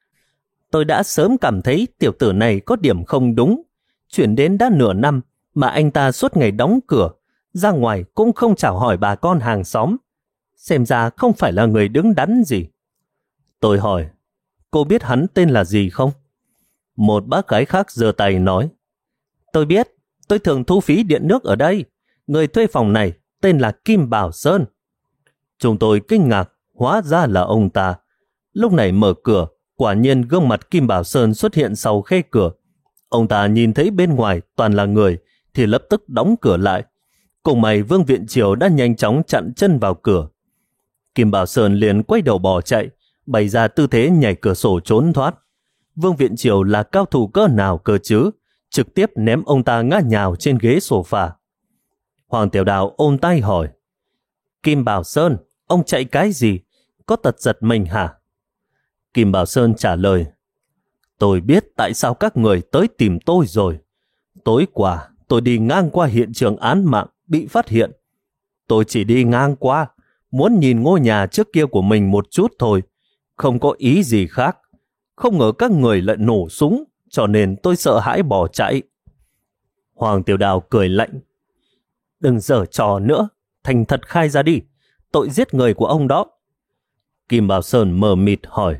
Tôi đã sớm cảm thấy tiểu tử này có điểm không đúng. Chuyển đến đã nửa năm mà anh ta suốt ngày đóng cửa, ra ngoài cũng không chào hỏi bà con hàng xóm. Xem ra không phải là người đứng đắn gì. Tôi hỏi, cô biết hắn tên là gì không? Một bác gái khác giơ tay nói, tôi biết, tôi thường thu phí điện nước ở đây. Người thuê phòng này tên là Kim Bảo Sơn. Chúng tôi kinh ngạc, hóa ra là ông ta. Lúc này mở cửa, quả nhiên gương mặt Kim Bảo Sơn xuất hiện sau khe cửa. Ông ta nhìn thấy bên ngoài toàn là người thì lập tức đóng cửa lại. Cùng mày Vương Viện Triều đã nhanh chóng chặn chân vào cửa. Kim Bảo Sơn liền quay đầu bỏ chạy, bày ra tư thế nhảy cửa sổ trốn thoát. Vương Viện Triều là cao thủ cỡ nào cơ chứ, trực tiếp ném ông ta ngã nhào trên ghế sofa. Hoàng Tiểu Đào ôm tay hỏi, Kim Bảo Sơn, ông chạy cái gì? Có tật giật mình hả? Kim Bảo Sơn trả lời, tôi biết tại sao các người tới tìm tôi rồi. Tối qua tôi đi ngang qua hiện trường án mạng bị phát hiện. Tôi chỉ đi ngang qua, muốn nhìn ngôi nhà trước kia của mình một chút thôi, không có ý gì khác. Không ngờ các người lại nổ súng, cho nên tôi sợ hãi bỏ chạy. Hoàng Tiểu Đào cười lạnh, đừng giở trò nữa, thành thật khai ra đi, tội giết người của ông đó. Kim Bảo Sơn mờ mịt hỏi,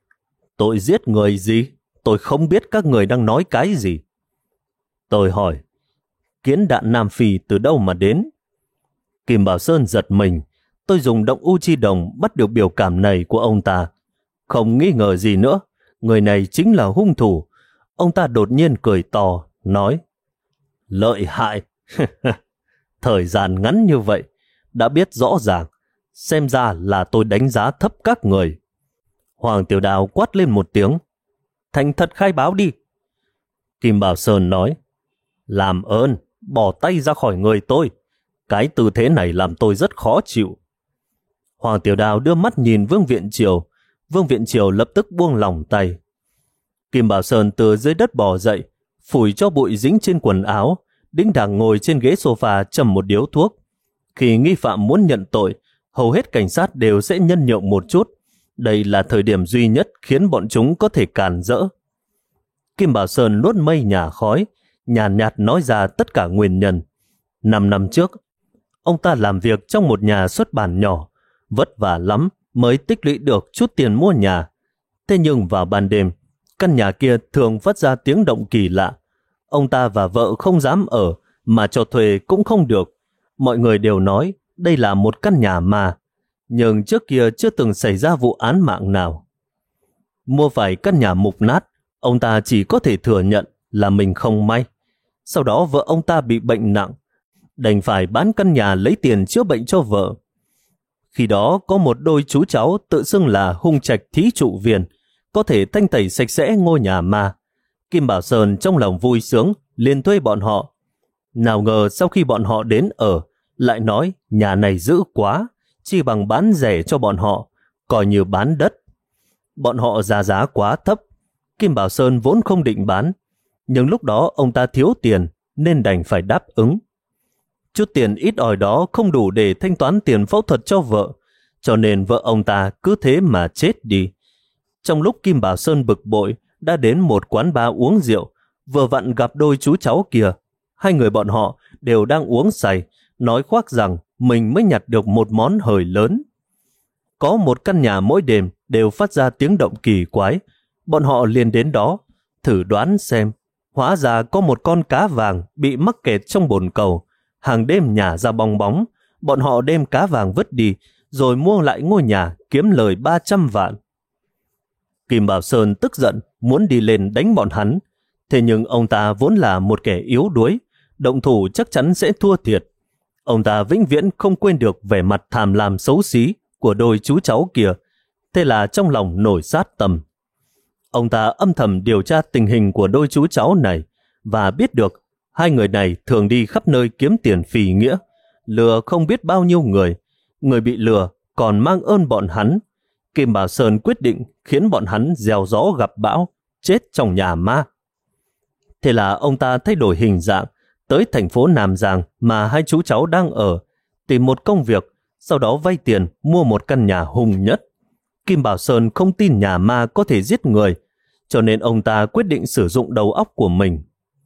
tội giết người gì? Tôi không biết các người đang nói cái gì. Tôi hỏi, kiến đạn Nam Phi từ đâu mà đến? Kim Bảo Sơn giật mình. Tôi dùng động u chi đồng bắt được biểu cảm này của ông ta. Không nghi ngờ gì nữa, người này chính là hung thủ. Ông ta đột nhiên cười to, nói, lợi hại. Thời gian ngắn như vậy, đã biết rõ ràng, xem ra là tôi đánh giá thấp các người. Hoàng Tiểu Đào quát lên một tiếng, thành thật khai báo đi. Kim Bảo Sơn nói, làm ơn, bỏ tay ra khỏi người tôi. Cái tư thế này làm tôi rất khó chịu. Hoàng Tiểu Đào đưa mắt nhìn Vương Viện Triều. Vương Viện Triều lập tức buông lỏng tay. Kim Bảo Sơn từ dưới đất bò dậy, phủi cho bụi dính trên quần áo, đĩnh đạc ngồi trên ghế sofa châm một điếu thuốc. Khi nghi phạm muốn nhận tội, hầu hết cảnh sát đều sẽ nhân nhượng một chút. Đây là thời điểm duy nhất khiến bọn chúng có thể cản rỡ. Kim Bảo Sơn nuốt mây nhà khói, nhàn nhạt nói ra tất cả nguyên nhân. 5 năm trước, ông ta làm việc trong một nhà xuất bản nhỏ, vất vả lắm mới tích lũy được chút tiền mua nhà. Thế nhưng vào ban đêm, căn nhà kia thường phát ra tiếng động kỳ lạ. Ông ta và vợ không dám ở, mà cho thuê cũng không được. Mọi người đều nói đây là một căn nhà ma, nhưng trước kia chưa từng xảy ra vụ án mạng nào. Mua phải căn nhà mục nát, ông ta chỉ có thể thừa nhận là mình không may. Sau đó vợ ông ta bị bệnh nặng, đành phải bán căn nhà lấy tiền chữa bệnh cho vợ. Khi đó có một đôi chú cháu tự xưng là Hung Trạch Thí Trụ Viên, có thể thanh tẩy sạch sẽ ngôi nhà ma. Kim Bảo Sơn trong lòng vui sướng, liền thuê bọn họ. Nào ngờ sau khi bọn họ đến ở, lại nói nhà này dữ quá, chỉ bằng bán rẻ cho bọn họ, coi như bán đất. Bọn họ ra giá quá thấp. Kim Bảo Sơn vốn không định bán, nhưng lúc đó ông ta thiếu tiền nên đành phải đáp ứng. Chút tiền ít ỏi đó không đủ để thanh toán tiền phẫu thuật cho vợ, cho nên vợ ông ta cứ thế mà chết đi. Trong lúc Kim Bảo Sơn bực bội, đã đến một quán bar uống rượu, vừa vặn gặp đôi chú cháu kia. Hai người bọn họ đều đang uống say, nói khoác rằng mình mới nhặt được một món hời lớn. Có một căn nhà mỗi đêm đều phát ra tiếng động kỳ quái. Bọn họ liền đến đó, thử đoán xem. Hóa ra có một con cá vàng bị mắc kẹt trong bồn cầu. Hàng đêm nhả ra bong bóng, bọn họ đem cá vàng vứt đi, rồi mua lại ngôi nhà kiếm lời 300 vạn. Kim Bảo Sơn tức giận, muốn đi lên đánh bọn hắn. Thế nhưng ông ta vốn là một kẻ yếu đuối, động thủ chắc chắn sẽ thua thiệt. Ông ta vĩnh viễn không quên được vẻ mặt tham lam xấu xí của đôi chú cháu kia, thế là trong lòng nổi sát tâm. Ông ta âm thầm điều tra tình hình của đôi chú cháu này và biết được hai người này thường đi khắp nơi kiếm tiền phì nghĩa, lừa không biết bao nhiêu người. Người bị lừa còn mang ơn bọn hắn. Kim Bảo Sơn quyết định khiến bọn hắn gieo gió gặp bão, chết trong nhà ma. Thế là ông ta thay đổi hình dạng, tới thành phố Nam Giang mà hai chú cháu đang ở, tìm một công việc, sau đó vay tiền mua một căn nhà hùng nhất. Kim Bảo Sơn không tin nhà ma có thể giết người, cho nên ông ta quyết định sử dụng đầu óc của mình.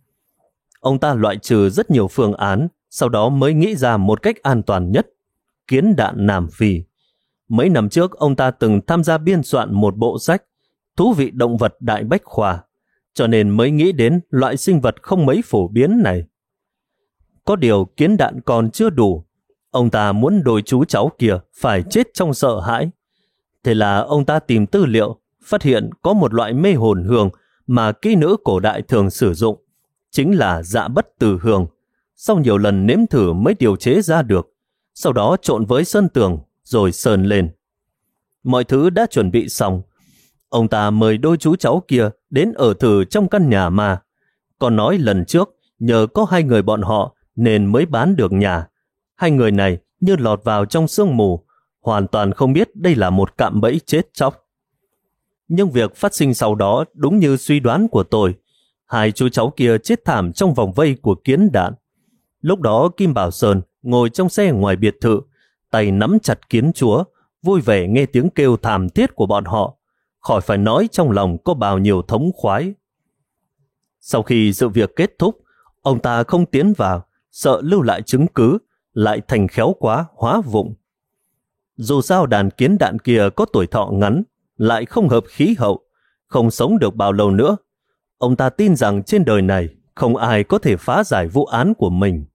Ông ta loại trừ rất nhiều phương án, sau đó mới nghĩ ra một cách an toàn nhất, kiến đạn Nam Phi. Mấy năm trước, ông ta từng tham gia biên soạn một bộ sách Thú vị động vật Đại Bách Khoa, cho nên mới nghĩ đến loại sinh vật không mấy phổ biến này. Có điều kiến đạn còn chưa đủ, ông ta muốn đôi chú cháu kia phải chết trong sợ hãi. Thế là ông ta tìm tư liệu, phát hiện có một loại mê hồn hương mà kỹ nữ cổ đại thường sử dụng, chính là dạ bất tử hương. Sau nhiều lần nếm thử mới điều chế ra được, sau đó trộn với sơn tường rồi sơn lên. Mọi thứ đã chuẩn bị xong, ông ta mời đôi chú cháu kia đến ở thử trong căn nhà ma. Còn nói lần trước nhờ có hai người bọn họ nên mới bán được nhà. Hai người này như lọt vào trong sương mù, hoàn toàn không biết đây là một cạm bẫy chết chóc. Nhưng việc phát sinh sau đó đúng như suy đoán của tôi. Hai chú cháu kia chết thảm trong vòng vây của kiến đạn. Lúc đó Kim Bảo Sơn ngồi trong xe ngoài biệt thự, tay nắm chặt kiến chúa, vui vẻ nghe tiếng kêu thảm thiết của bọn họ. Khỏi phải nói trong lòng có bao nhiêu thống khoái. Sau khi sự việc kết thúc, ông ta không tiến vào, sợ lưu lại chứng cứ, lại thành khéo quá hóa vụng. Dù sao đàn kiến đạn kia có tuổi thọ ngắn, lại không hợp khí hậu, không sống được bao lâu nữa. Ông ta tin rằng trên đời này không ai có thể phá giải vụ án của mình.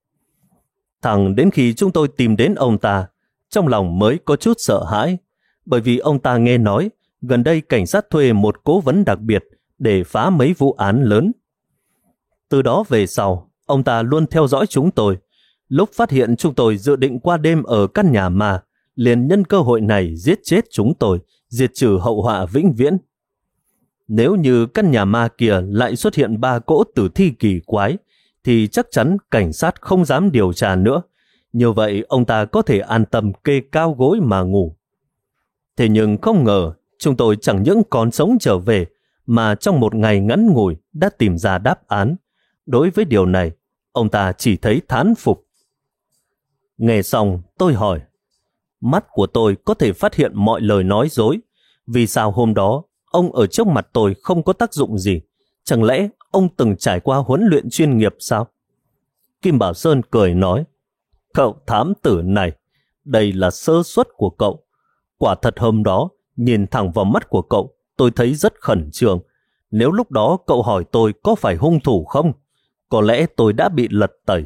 Thẳng đến khi chúng tôi tìm đến ông ta, trong lòng mới có chút sợ hãi, bởi vì ông ta nghe nói gần đây cảnh sát thuê một cố vấn đặc biệt để phá mấy vụ án lớn. Từ đó về sau, ông ta luôn theo dõi chúng tôi. Lúc phát hiện chúng tôi dự định qua đêm ở căn nhà ma, liền nhân cơ hội này giết chết chúng tôi, diệt trừ hậu họa vĩnh viễn. Nếu như căn nhà ma kia lại xuất hiện 3 cỗ tử thi kỳ quái, thì chắc chắn cảnh sát không dám điều tra nữa. Như vậy ông ta có thể an tâm kê cao gối mà ngủ. Thế nhưng không ngờ, chúng tôi chẳng những còn sống trở về, mà trong một ngày ngắn ngủi đã tìm ra đáp án. Đối với điều này, ông ta chỉ thấy thán phục. Nghe xong, tôi hỏi, mắt của tôi có thể phát hiện mọi lời nói dối. Vì sao hôm đó, ông ở trước mặt tôi không có tác dụng gì? Chẳng lẽ ông từng trải qua huấn luyện chuyên nghiệp sao? Kim Bảo Sơn cười nói, cậu thám tử này, đây là sơ suất của cậu. Quả thật hôm đó, nhìn thẳng vào mắt của cậu, tôi thấy rất khẩn trương. Nếu lúc đó cậu hỏi tôi có phải hung thủ không, có lẽ tôi đã bị lật tẩy.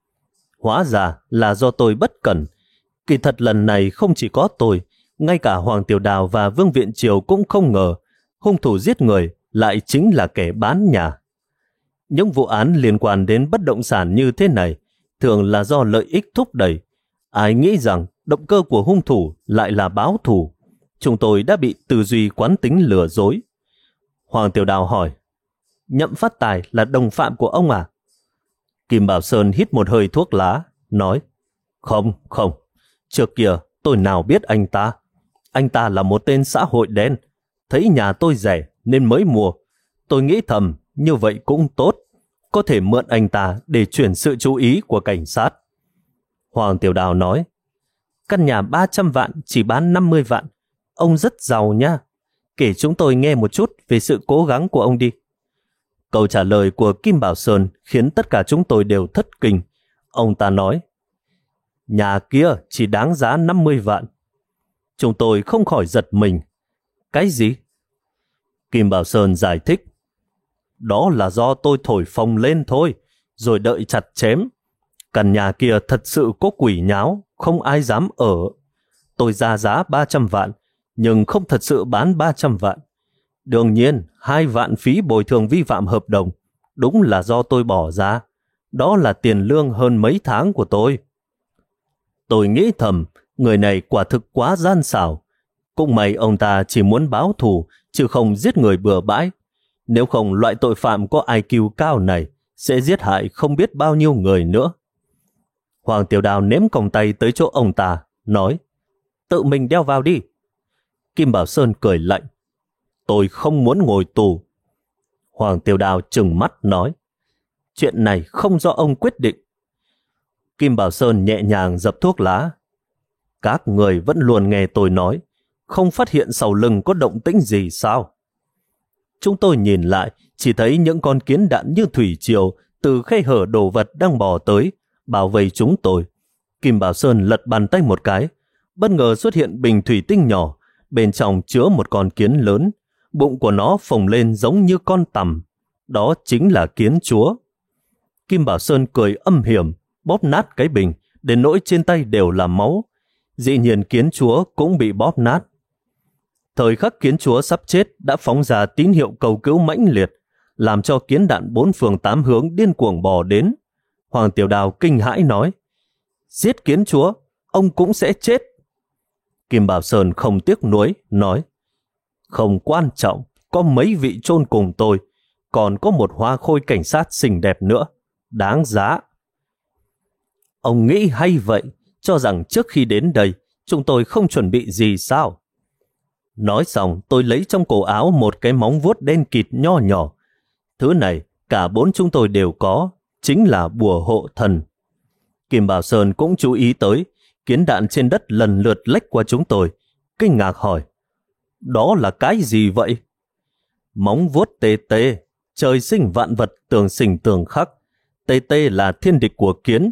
Hóa ra là do tôi bất cẩn. Kỳ thật lần này không chỉ có tôi, ngay cả Hoàng Tiểu Đào và Vương Viện Triều cũng không ngờ hung thủ giết người lại chính là kẻ bán nhà. Những vụ án liên quan đến bất động sản như thế này thường là do lợi ích thúc đẩy. Ai nghĩ rằng động cơ của hung thủ lại là báo thù. Chúng tôi đã bị tư duy quán tính lừa dối. Hoàng Tiểu Đào hỏi, Nhậm Phát Tài là đồng phạm của ông à? Kim Bảo Sơn hít một hơi thuốc lá, nói, không, trước kia tôi nào biết anh ta. Anh ta là một tên xã hội đen, thấy nhà tôi rẻ nên mới mua. Tôi nghĩ thầm, như vậy cũng tốt, có thể mượn anh ta để chuyển sự chú ý của cảnh sát. Hoàng Tiểu Đào nói, căn nhà 300 vạn chỉ bán 50 vạn, ông rất giàu nha. Kể chúng tôi nghe một chút về sự cố gắng của ông đi. Câu trả lời của Kim Bảo Sơn khiến tất cả chúng tôi đều thất kinh. Ông ta nói, nhà kia chỉ đáng giá 50 vạn. Chúng tôi không khỏi giật mình. Cái gì? Kim Bảo Sơn giải thích, đó là do tôi thổi phồng lên thôi, rồi đợi chặt chém. Căn nhà kia thật sự có quỷ nháo, không ai dám ở. Tôi ra giá 300 vạn, nhưng không thật sự bán 300 vạn. Đương nhiên, 2 vạn phí bồi thường vi phạm hợp đồng, đúng là do tôi bỏ ra. Đó là tiền lương hơn mấy tháng của tôi. Tôi nghĩ thầm, người này quả thực quá gian xảo. Cũng may ông ta chỉ muốn báo thù, chứ không giết người bừa bãi. Nếu không, loại tội phạm có IQ cao này sẽ giết hại không biết bao nhiêu người nữa. Hoàng Tiểu Đào ném còng tay tới chỗ ông ta, nói, tự mình đeo vào đi. Kim Bảo Sơn cười lạnh, tôi không muốn ngồi tù. Hoàng Tiểu Đào trừng mắt nói, chuyện này không do ông quyết định. Kim Bảo Sơn nhẹ nhàng dập thuốc lá. Các người vẫn luôn nghe tôi nói, không phát hiện sau lưng có động tĩnh gì sao? Chúng tôi nhìn lại, chỉ thấy những con kiến đạn như thủy triều từ khe hở đồ vật đang bò tới, bảo vệ chúng tôi. Kim Bảo Sơn lật bàn tay một cái, bất ngờ xuất hiện bình thủy tinh nhỏ, bên trong chứa một con kiến lớn, bụng của nó phồng lên giống như con tằm. Đó chính là kiến chúa. Kim Bảo Sơn cười âm hiểm, bóp nát cái bình, đến nỗi trên tay đều là máu. Dĩ nhiên kiến chúa cũng bị bóp nát. Thời khắc kiến chúa sắp chết đã phóng ra tín hiệu cầu cứu mãnh liệt, làm cho kiến đạn 4 phương 8 hướng điên cuồng bò đến. Hoàng Tiểu Đào kinh hãi nói, giết kiến chúa, ông cũng sẽ chết. Kim Bảo Sơn không tiếc nuối, nói, không quan trọng, có mấy vị chôn cùng tôi, còn có một hoa khôi cảnh sát xinh đẹp nữa, đáng giá. Ông nghĩ hay vậy, cho rằng trước khi đến đây, chúng tôi không chuẩn bị gì sao? Nói xong, tôi lấy trong cổ áo một cái móng vuốt đen kịt nho nhỏ. Thứ này, cả 4 chúng tôi đều có, chính là bùa hộ thần. Kim Bảo Sơn cũng chú ý tới, kiến đạn trên đất lần lượt lách qua chúng tôi, kinh ngạc hỏi, đó là cái gì vậy? Móng vuốt tê tê, trời sinh vạn vật tường sinh tường khắc. Tê tê là thiên địch của kiến,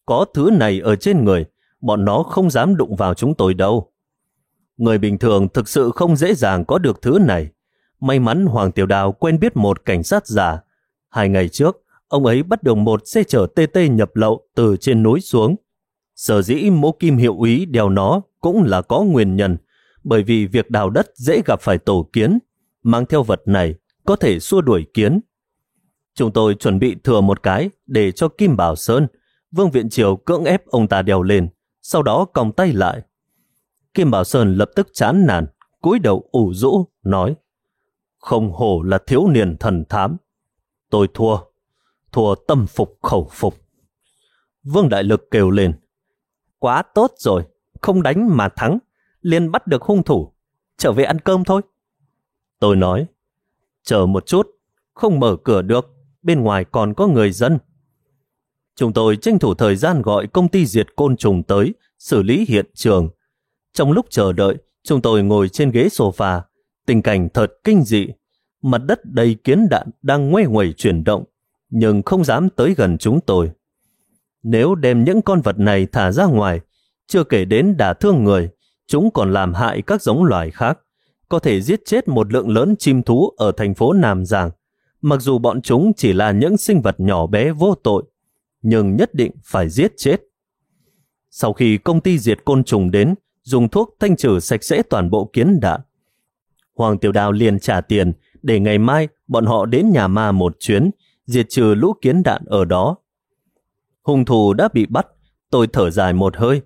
Có thứ này ở trên người, bọn nó không dám đụng vào chúng tôi đâu. Người bình thường thực sự không dễ dàng có được thứ này. May mắn Hoàng Tiểu Đào quen biết một cảnh sát giả. 2 ngày trước, ông ấy bắt được một xe chở TT nhập lậu từ trên núi xuống. Sở dĩ Mỗ Kim hiệu úy đeo nó cũng là có nguyên nhân, bởi vì việc đào đất dễ gặp phải tổ kiến. Mang theo vật này có thể xua đuổi kiến. Chúng tôi chuẩn bị thừa một cái để cho Kim Bảo Sơn. Vương Viện Triều cưỡng ép ông ta đeo lên, sau đó còng tay lại. Kim Bảo Sơn lập tức chán nản, cúi đầu ủ rũ, nói: không hổ là thiếu niên thần thám. Tôi thua tâm phục khẩu phục. Vương Đại Lực kêu lên: quá tốt rồi, không đánh mà thắng, liền bắt được hung thủ, trở về ăn cơm thôi. Tôi nói: chờ một chút, không mở cửa được, bên ngoài còn có người dân. Chúng tôi tranh thủ thời gian gọi công ty diệt côn trùng tới xử lý hiện trường. Trong lúc chờ đợi, chúng tôi ngồi trên ghế sofa, tình cảnh thật kinh dị. Mặt đất đầy kiến đạn đang ngoe nguẩy chuyển động, nhưng không dám tới gần chúng tôi. Nếu đem những con vật này thả ra ngoài, chưa kể đến đả thương người, chúng còn làm hại các giống loài khác, có thể giết chết một lượng lớn chim thú ở thành phố Nam Giang. Mặc dù bọn chúng chỉ là những sinh vật nhỏ bé vô tội, nhưng nhất định phải giết chết. Sau khi công ty diệt côn trùng đến, dùng thuốc thanh trừ sạch sẽ toàn bộ kiến đạn, Hoàng Tiểu Đào liền trả tiền để ngày mai bọn họ đến nhà ma một chuyến, diệt trừ lũ kiến đạn ở đó. Hung thủ đã bị bắt, tôi thở dài một hơi.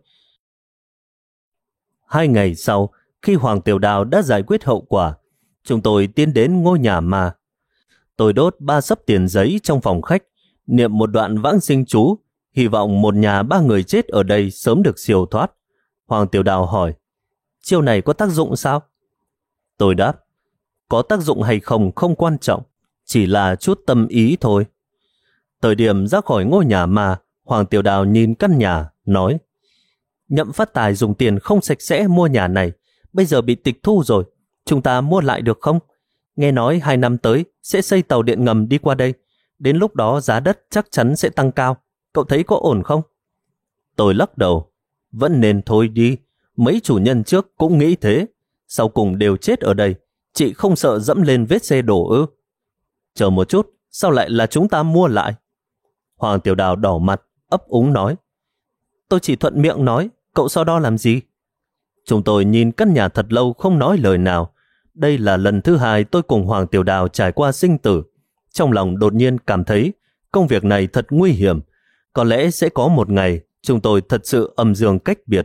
2 ngày sau, khi Hoàng Tiểu Đào đã giải quyết hậu quả, chúng tôi tiến đến ngôi nhà ma. Tôi đốt 3 xấp tiền giấy trong phòng khách, niệm một đoạn vãng sinh chú, hy vọng một nhà 3 người chết ở đây sớm được siêu thoát. Hoàng Tiểu Đào hỏi: chiêu này có tác dụng sao? Tôi đáp: có tác dụng hay không không quan trọng, chỉ là chút tâm ý thôi. Thời điểm ra khỏi ngôi nhà mà, Hoàng Tiểu Đào nhìn căn nhà, nói: Nhậm Phát Tài dùng tiền không sạch sẽ mua nhà này, bây giờ bị tịch thu rồi, chúng ta mua lại được không? Nghe nói 2 năm tới sẽ xây tàu điện ngầm đi qua đây, đến lúc đó giá đất chắc chắn sẽ tăng cao, cậu thấy có ổn không? Tôi lắc đầu: vẫn nên thôi đi, mấy chủ nhân trước cũng nghĩ thế, sau cùng đều chết ở đây, chị không sợ dẫm lên vết xe đổ ư? Chờ một chút, sao lại là chúng ta mua lại? Hoàng Tiểu Đào đỏ mặt, ấp úng nói: tôi chỉ thuận miệng nói, cậu so đo làm gì? Chúng tôi nhìn căn nhà thật lâu không nói lời nào. Đây là lần thứ 2 tôi cùng Hoàng Tiểu Đào trải qua sinh tử. Trong lòng đột nhiên cảm thấy công việc này thật nguy hiểm. Có lẽ sẽ có một ngày chúng tôi thật sự âm dương cách biệt.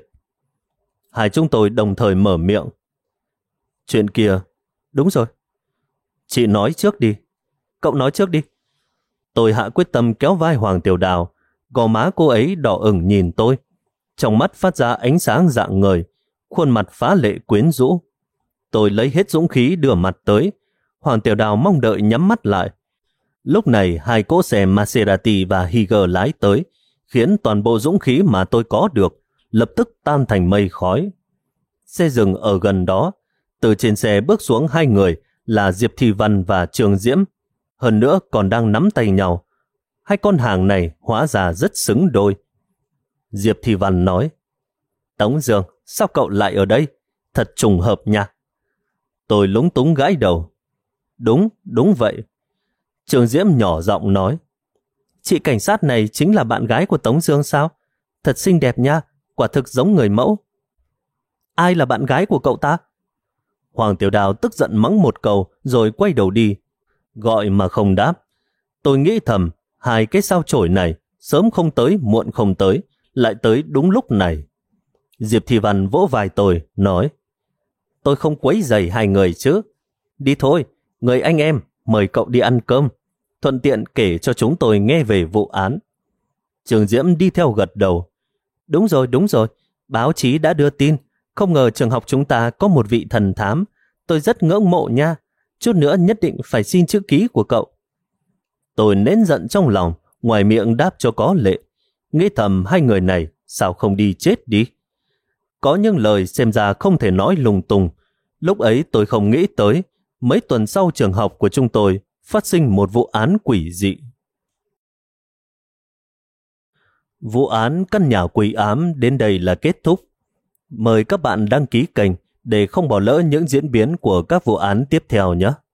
Hai chúng tôi đồng thời mở miệng: chuyện kia, đúng rồi. Chị nói trước đi. Cậu nói trước đi. Tôi hạ quyết tâm kéo vai Hoàng Tiểu Đào. Gò má cô ấy đỏ ửng nhìn tôi, trong mắt phát ra ánh sáng rạng ngời, khuôn mặt phá lệ quyến rũ. Tôi lấy hết dũng khí đưa mặt tới. Hoàng Tiểu Đào mong đợi nhắm mắt lại. Lúc này 2 cỗ xe Maserati và Higer lái tới, khiến toàn bộ dũng khí mà tôi có được lập tức tan thành mây khói. Xe dừng ở gần đó. Từ trên xe bước xuống 2 người là Diệp Thị Văn và Trường Diễm, hơn nữa còn đang nắm tay nhau. 2 con hàng này hóa ra rất xứng đôi. Diệp Thị Văn nói: Tống Dương, sao cậu lại ở đây? Thật trùng hợp nha. Tôi lúng túng gãi đầu. Đúng vậy. Trường Diễm nhỏ giọng nói: chị cảnh sát này chính là bạn gái của Tống Dương sao? Thật xinh đẹp nha, quả thực giống người mẫu. Ai là bạn gái của cậu ta? Hoàng Tiểu Đào tức giận mắng một câu rồi quay đầu đi, gọi mà không đáp. Tôi nghĩ thầm, 2 cái sao chổi này sớm không tới muộn không tới, lại tới đúng lúc này. Diệp Thị Văn vỗ vai tôi, nói: tôi không quấy rầy 2 người chứ. Đi thôi, người anh em, mời cậu đi ăn cơm, thuận tiện kể cho chúng tôi nghe về vụ án. Trường Diễm đi theo gật đầu. Đúng rồi, báo chí đã đưa tin, không ngờ trường học chúng ta có một vị thần thám, tôi rất ngưỡng mộ nha, chút nữa nhất định phải xin chữ ký của cậu. Tôi nén giận trong lòng, ngoài miệng đáp cho có lệ, nghĩ thầm 2 người này sao không đi chết đi. Có những lời xem ra không thể nói lung tung. Lúc ấy tôi không nghĩ tới, mấy tuần sau trường học của chúng tôi phát sinh một vụ án quỷ dị. Vụ án căn nhà quỷ ám đến đây là kết thúc. Mời các bạn đăng ký kênh để không bỏ lỡ những diễn biến của các vụ án tiếp theo nhé.